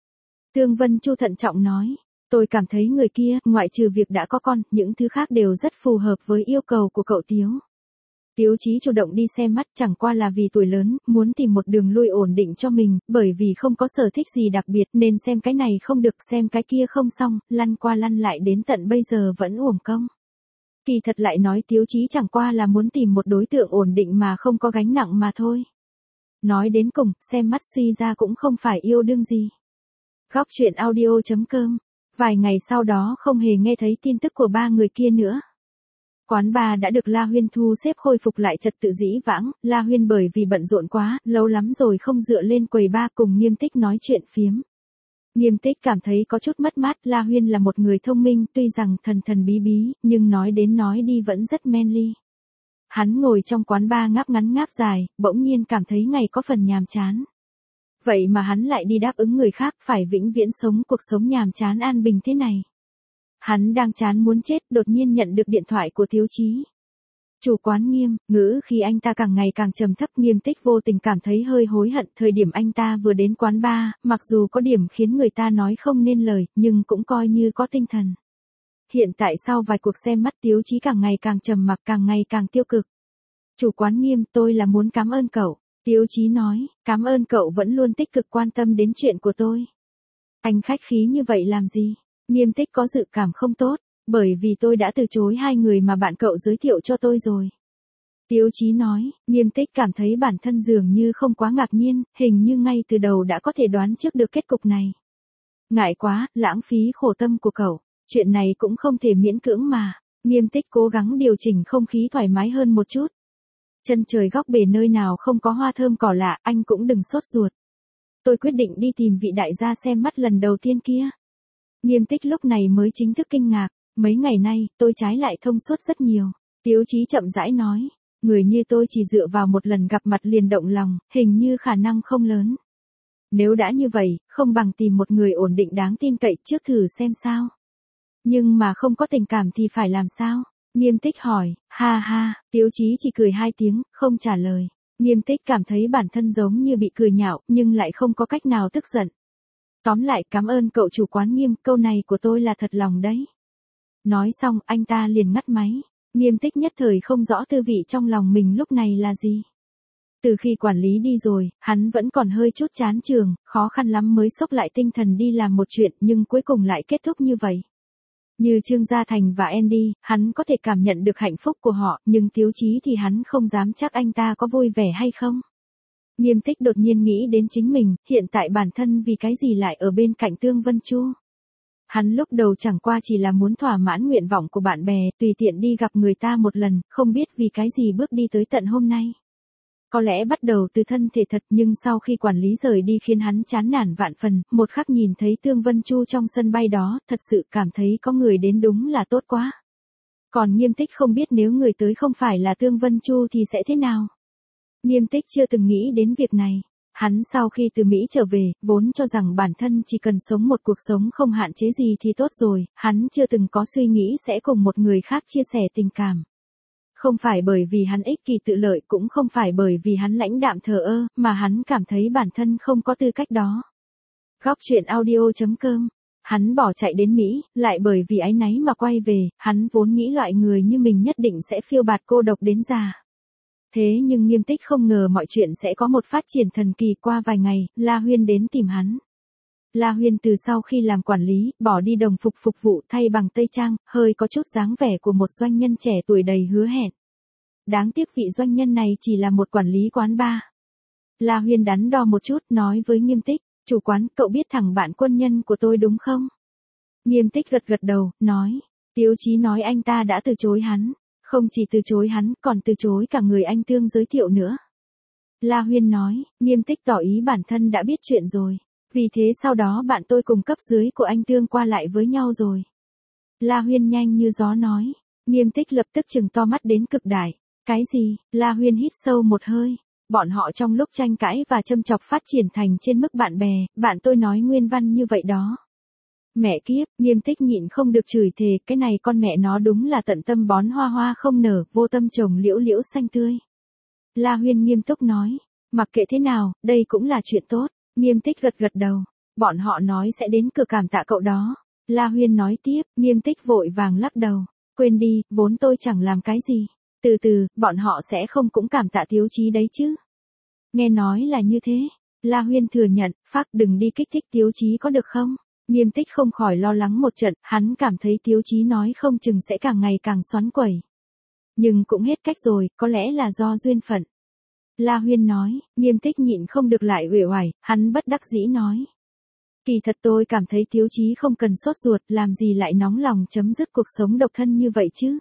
Tương Vân Chu thận trọng nói, tôi cảm thấy người kia, ngoại trừ việc đã có con, những thứ khác đều rất phù hợp với yêu cầu của cậu Tiếu. Tiếu Chí chủ động đi xem mắt, chẳng qua là vì tuổi lớn, muốn tìm một đường lui ổn định cho mình, bởi vì không có sở thích gì đặc biệt nên xem cái này không được, xem cái kia không xong, lăn qua lăn lại đến tận bây giờ vẫn uổng công. Kỳ thật lại nói Tiếu Chí chẳng qua là muốn tìm một đối tượng ổn định mà không có gánh nặng mà thôi. Nói đến cùng, xem mắt suy ra cũng không phải yêu đương gì. Góc truyện audio.com. Vài ngày sau đó không hề nghe thấy tin tức của ba người kia nữa. Quán bar đã được La Huyên thu xếp khôi phục lại trật tự dĩ vãng, La Huyên bởi vì bận rộn quá, lâu lắm rồi không dựa lên quầy bar cùng Nghiêm Tích nói chuyện phiếm. Nghiêm Tích cảm thấy có chút mất mát, La Huyên là một người thông minh, tuy rằng thần thần bí bí, nhưng nói đến nói đi vẫn rất manly. Hắn ngồi trong quán bar ngáp ngắn ngáp dài, bỗng nhiên cảm thấy ngày có phần nhàm chán. Vậy mà hắn lại đi đáp ứng người khác, phải vĩnh viễn sống cuộc sống nhàm chán an bình thế này. Hắn đang chán muốn chết, đột nhiên nhận được điện thoại của Tiếu Chí. Chủ quán Nghiêm, ngữ khi anh ta càng ngày càng trầm thấp, Nghiêm Tích vô tình cảm thấy hơi hối hận, thời điểm anh ta vừa đến quán bar, mặc dù có điểm khiến người ta nói không nên lời, nhưng cũng coi như có tinh thần. Hiện tại sau vài cuộc xem mắt Tiếu Chí càng ngày càng trầm mặc, càng ngày càng tiêu cực. Chủ quán Nghiêm, tôi là muốn cảm ơn cậu. Tiếu Chí nói, cảm ơn cậu vẫn luôn tích cực quan tâm đến chuyện của tôi. Anh khách khí như vậy làm gì? Nghiêm Tích có dự cảm không tốt, bởi vì tôi đã từ chối hai người mà bạn cậu giới thiệu cho tôi rồi. Tiếu Chí nói, Nghiêm Tích cảm thấy bản thân dường như không quá ngạc nhiên, hình như ngay từ đầu đã có thể đoán trước được kết cục này. Ngại quá, lãng phí khổ tâm của cậu, chuyện này cũng không thể miễn cưỡng mà. Nghiêm Tích cố gắng điều chỉnh không khí thoải mái hơn một chút. Chân trời góc bể nơi nào không có hoa thơm cỏ lạ, anh cũng đừng sốt ruột. Tôi quyết định đi tìm vị đại gia xem mắt lần đầu tiên kia. Nghiêm Tích lúc này mới chính thức kinh ngạc, mấy ngày nay, tôi trái lại thông suốt rất nhiều. Tiếu Chí chậm rãi nói, người như tôi chỉ dựa vào một lần gặp mặt liền động lòng, hình như khả năng không lớn. Nếu đã như vậy, không bằng tìm một người ổn định đáng tin cậy trước thử xem sao. Nhưng mà không có tình cảm thì phải làm sao? Nghiêm Tích hỏi, ha ha, Tiếu Chí chỉ cười hai tiếng, không trả lời. Nghiêm Tích cảm thấy bản thân giống như bị cười nhạo, nhưng lại không có cách nào tức giận. Tóm lại, cảm ơn cậu chủ quán Nghiêm, câu này của tôi là thật lòng đấy. Nói xong, anh ta liền ngắt máy. Nghiêm Tích nhất thời không rõ tư vị trong lòng mình lúc này là gì. Từ khi quản lý đi rồi, hắn vẫn còn hơi chút chán trường, khó khăn lắm mới xốc lại tinh thần đi làm một chuyện, nhưng cuối cùng lại kết thúc như vậy. Như Trương Gia Thành và Andy, hắn có thể cảm nhận được hạnh phúc của họ, nhưng Tiếu Chí thì hắn không dám chắc anh ta có vui vẻ hay không. Nghiêm Tích đột nhiên nghĩ đến chính mình, hiện tại bản thân vì cái gì lại ở bên cạnh Tương Vân Chu. Hắn lúc đầu chẳng qua chỉ là muốn thỏa mãn nguyện vọng của bạn bè, tùy tiện đi gặp người ta một lần, không biết vì cái gì bước đi tới tận hôm nay. Có lẽ bắt đầu từ thân thể thật, nhưng sau khi quản lý rời đi khiến hắn chán nản vạn phần, một khắc nhìn thấy Tương Vân Chu trong sân bay đó, thật sự cảm thấy có người đến đúng là tốt quá. Còn Nghiêm Tích không biết nếu người tới không phải là Tương Vân Chu thì sẽ thế nào. Nghiêm Tích chưa từng nghĩ đến việc này. Hắn sau khi từ Mỹ trở về, vốn cho rằng bản thân chỉ cần sống một cuộc sống không hạn chế gì thì tốt rồi, hắn chưa từng có suy nghĩ sẽ cùng một người khác chia sẻ tình cảm. Không phải bởi vì hắn ích kỷ tự lợi, cũng không phải bởi vì hắn lãnh đạm thờ ơ, mà hắn cảm thấy bản thân không có tư cách đó. Góc truyện audio.com. Hắn bỏ chạy đến Mỹ, lại bởi vì áy náy mà quay về, hắn vốn nghĩ loại người như mình nhất định sẽ phiêu bạt cô độc đến già. Thế nhưng Nghiêm Tích không ngờ mọi chuyện sẽ có một phát triển thần kỳ. Qua vài ngày, La Huyên đến tìm hắn. La Huyên từ sau khi làm quản lý, bỏ đi đồng phục phục vụ thay bằng tây trang, hơi có chút dáng vẻ của một doanh nhân trẻ tuổi đầy hứa hẹn. Đáng tiếc vị doanh nhân này chỉ là một quản lý quán bar. La Huyên đắn đo một chút nói với Nghiêm Tích, chủ quán, cậu biết thằng bạn quân nhân của tôi đúng không? Nghiêm Tích gật gật đầu, nói, Tiếu Chí nói anh ta đã từ chối hắn. Không chỉ từ chối hắn, còn từ chối cả người anh Tương giới thiệu nữa. La Huyên nói, Nghiêm Tích tỏ ý bản thân đã biết chuyện rồi. Vì thế sau đó bạn tôi cùng cấp dưới của anh Tương qua lại với nhau rồi. La Huyên nhanh như gió nói. Nghiêm Tích lập tức trừng to mắt đến cực đại. Cái gì? La Huyên hít sâu một hơi. Bọn họ trong lúc tranh cãi và châm chọc phát triển thành trên mức bạn bè, bạn tôi nói nguyên văn như vậy đó. Mẹ kiếp, Nghiêm Tích nhịn không được chửi thề, cái này con mẹ nó đúng là tận tâm bón hoa hoa không nở, vô tâm trồng liễu liễu xanh tươi. La Huyên nghiêm túc nói, mặc kệ thế nào, đây cũng là chuyện tốt. Nghiêm Tích gật gật đầu, bọn họ nói sẽ đến cửa cảm tạ cậu đó. La Huyên nói tiếp, Nghiêm Tích vội vàng lắc đầu, quên đi, vốn tôi chẳng làm cái gì. Từ từ, bọn họ sẽ không cũng cảm tạ Tiếu Chí đấy chứ. Nghe nói là như thế. La Huyên thừa nhận, phác đừng đi kích thích Tiếu Chí có được không? Nghiêm Tích không khỏi lo lắng một trận, hắn cảm thấy Tiếu Chí nói không chừng sẽ càng ngày càng xoắn quẩy. Nhưng cũng hết cách rồi, có lẽ là do duyên phận. La Huyên nói, Nghiêm Tích nhịn không được lại uể oải, hắn bất đắc dĩ nói. Kỳ thật tôi cảm thấy Tiếu Chí không cần sốt ruột, làm gì lại nóng lòng chấm dứt cuộc sống độc thân như vậy chứ.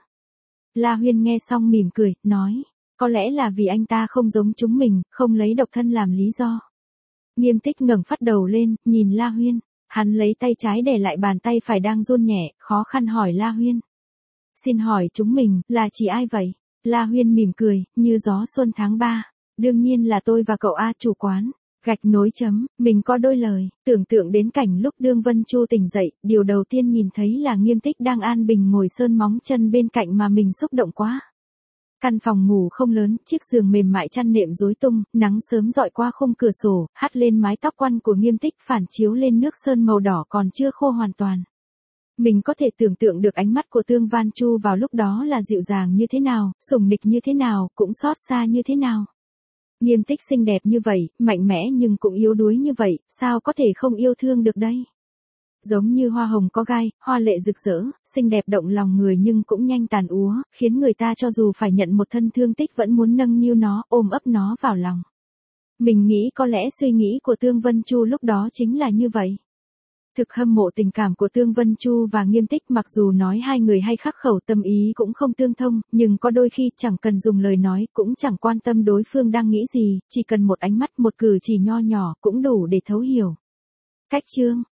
La Huyên nghe xong mỉm cười, nói, có lẽ là vì anh ta không giống chúng mình, không lấy độc thân làm lý do. Nghiêm Tích ngẩng phát đầu lên, nhìn La Huyên. Hắn lấy tay trái đè lại bàn tay phải đang run nhẹ, khó khăn hỏi La Huyên. Xin hỏi chúng mình, là chỉ ai vậy? La Huyên mỉm cười, như gió xuân tháng 3. Đương nhiên là tôi và cậu A chủ quán. Gạch nối chấm, mình có đôi lời, tưởng tượng đến cảnh lúc Tương Vân Chu tỉnh dậy, điều đầu tiên nhìn thấy là Nghiêm Tích đang an bình ngồi sơn móng chân bên cạnh mà mình xúc động quá. Căn phòng ngủ không lớn, chiếc giường mềm mại chăn nệm rối tung, nắng sớm dọi qua khung cửa sổ, hắt lên mái tóc quăn của Nghiêm Tích phản chiếu lên nước sơn màu đỏ còn chưa khô hoàn toàn. Mình có thể tưởng tượng được ánh mắt của Tương Văn Chu vào lúc đó là dịu dàng như thế nào, sủng nịch như thế nào, cũng xót xa như thế nào. Nghiêm Tích xinh đẹp như vậy, mạnh mẽ nhưng cũng yếu đuối như vậy, sao có thể không yêu thương được đây? Giống như hoa hồng có gai, hoa lệ rực rỡ, xinh đẹp động lòng người nhưng cũng nhanh tàn úa, khiến người ta cho dù phải nhận một thân thương tích vẫn muốn nâng niu nó, ôm ấp nó vào lòng. Mình nghĩ có lẽ suy nghĩ của Tương Vân Chu lúc đó chính là như vậy. Thực hâm mộ tình cảm của Tương Vân Chu và Nghiêm Tích, mặc dù nói hai người hay khắc khẩu tâm ý cũng không tương thông, nhưng có đôi khi chẳng cần dùng lời nói, cũng chẳng quan tâm đối phương đang nghĩ gì, chỉ cần một ánh mắt một cử chỉ nho nhỏ cũng đủ để thấu hiểu. Cách chương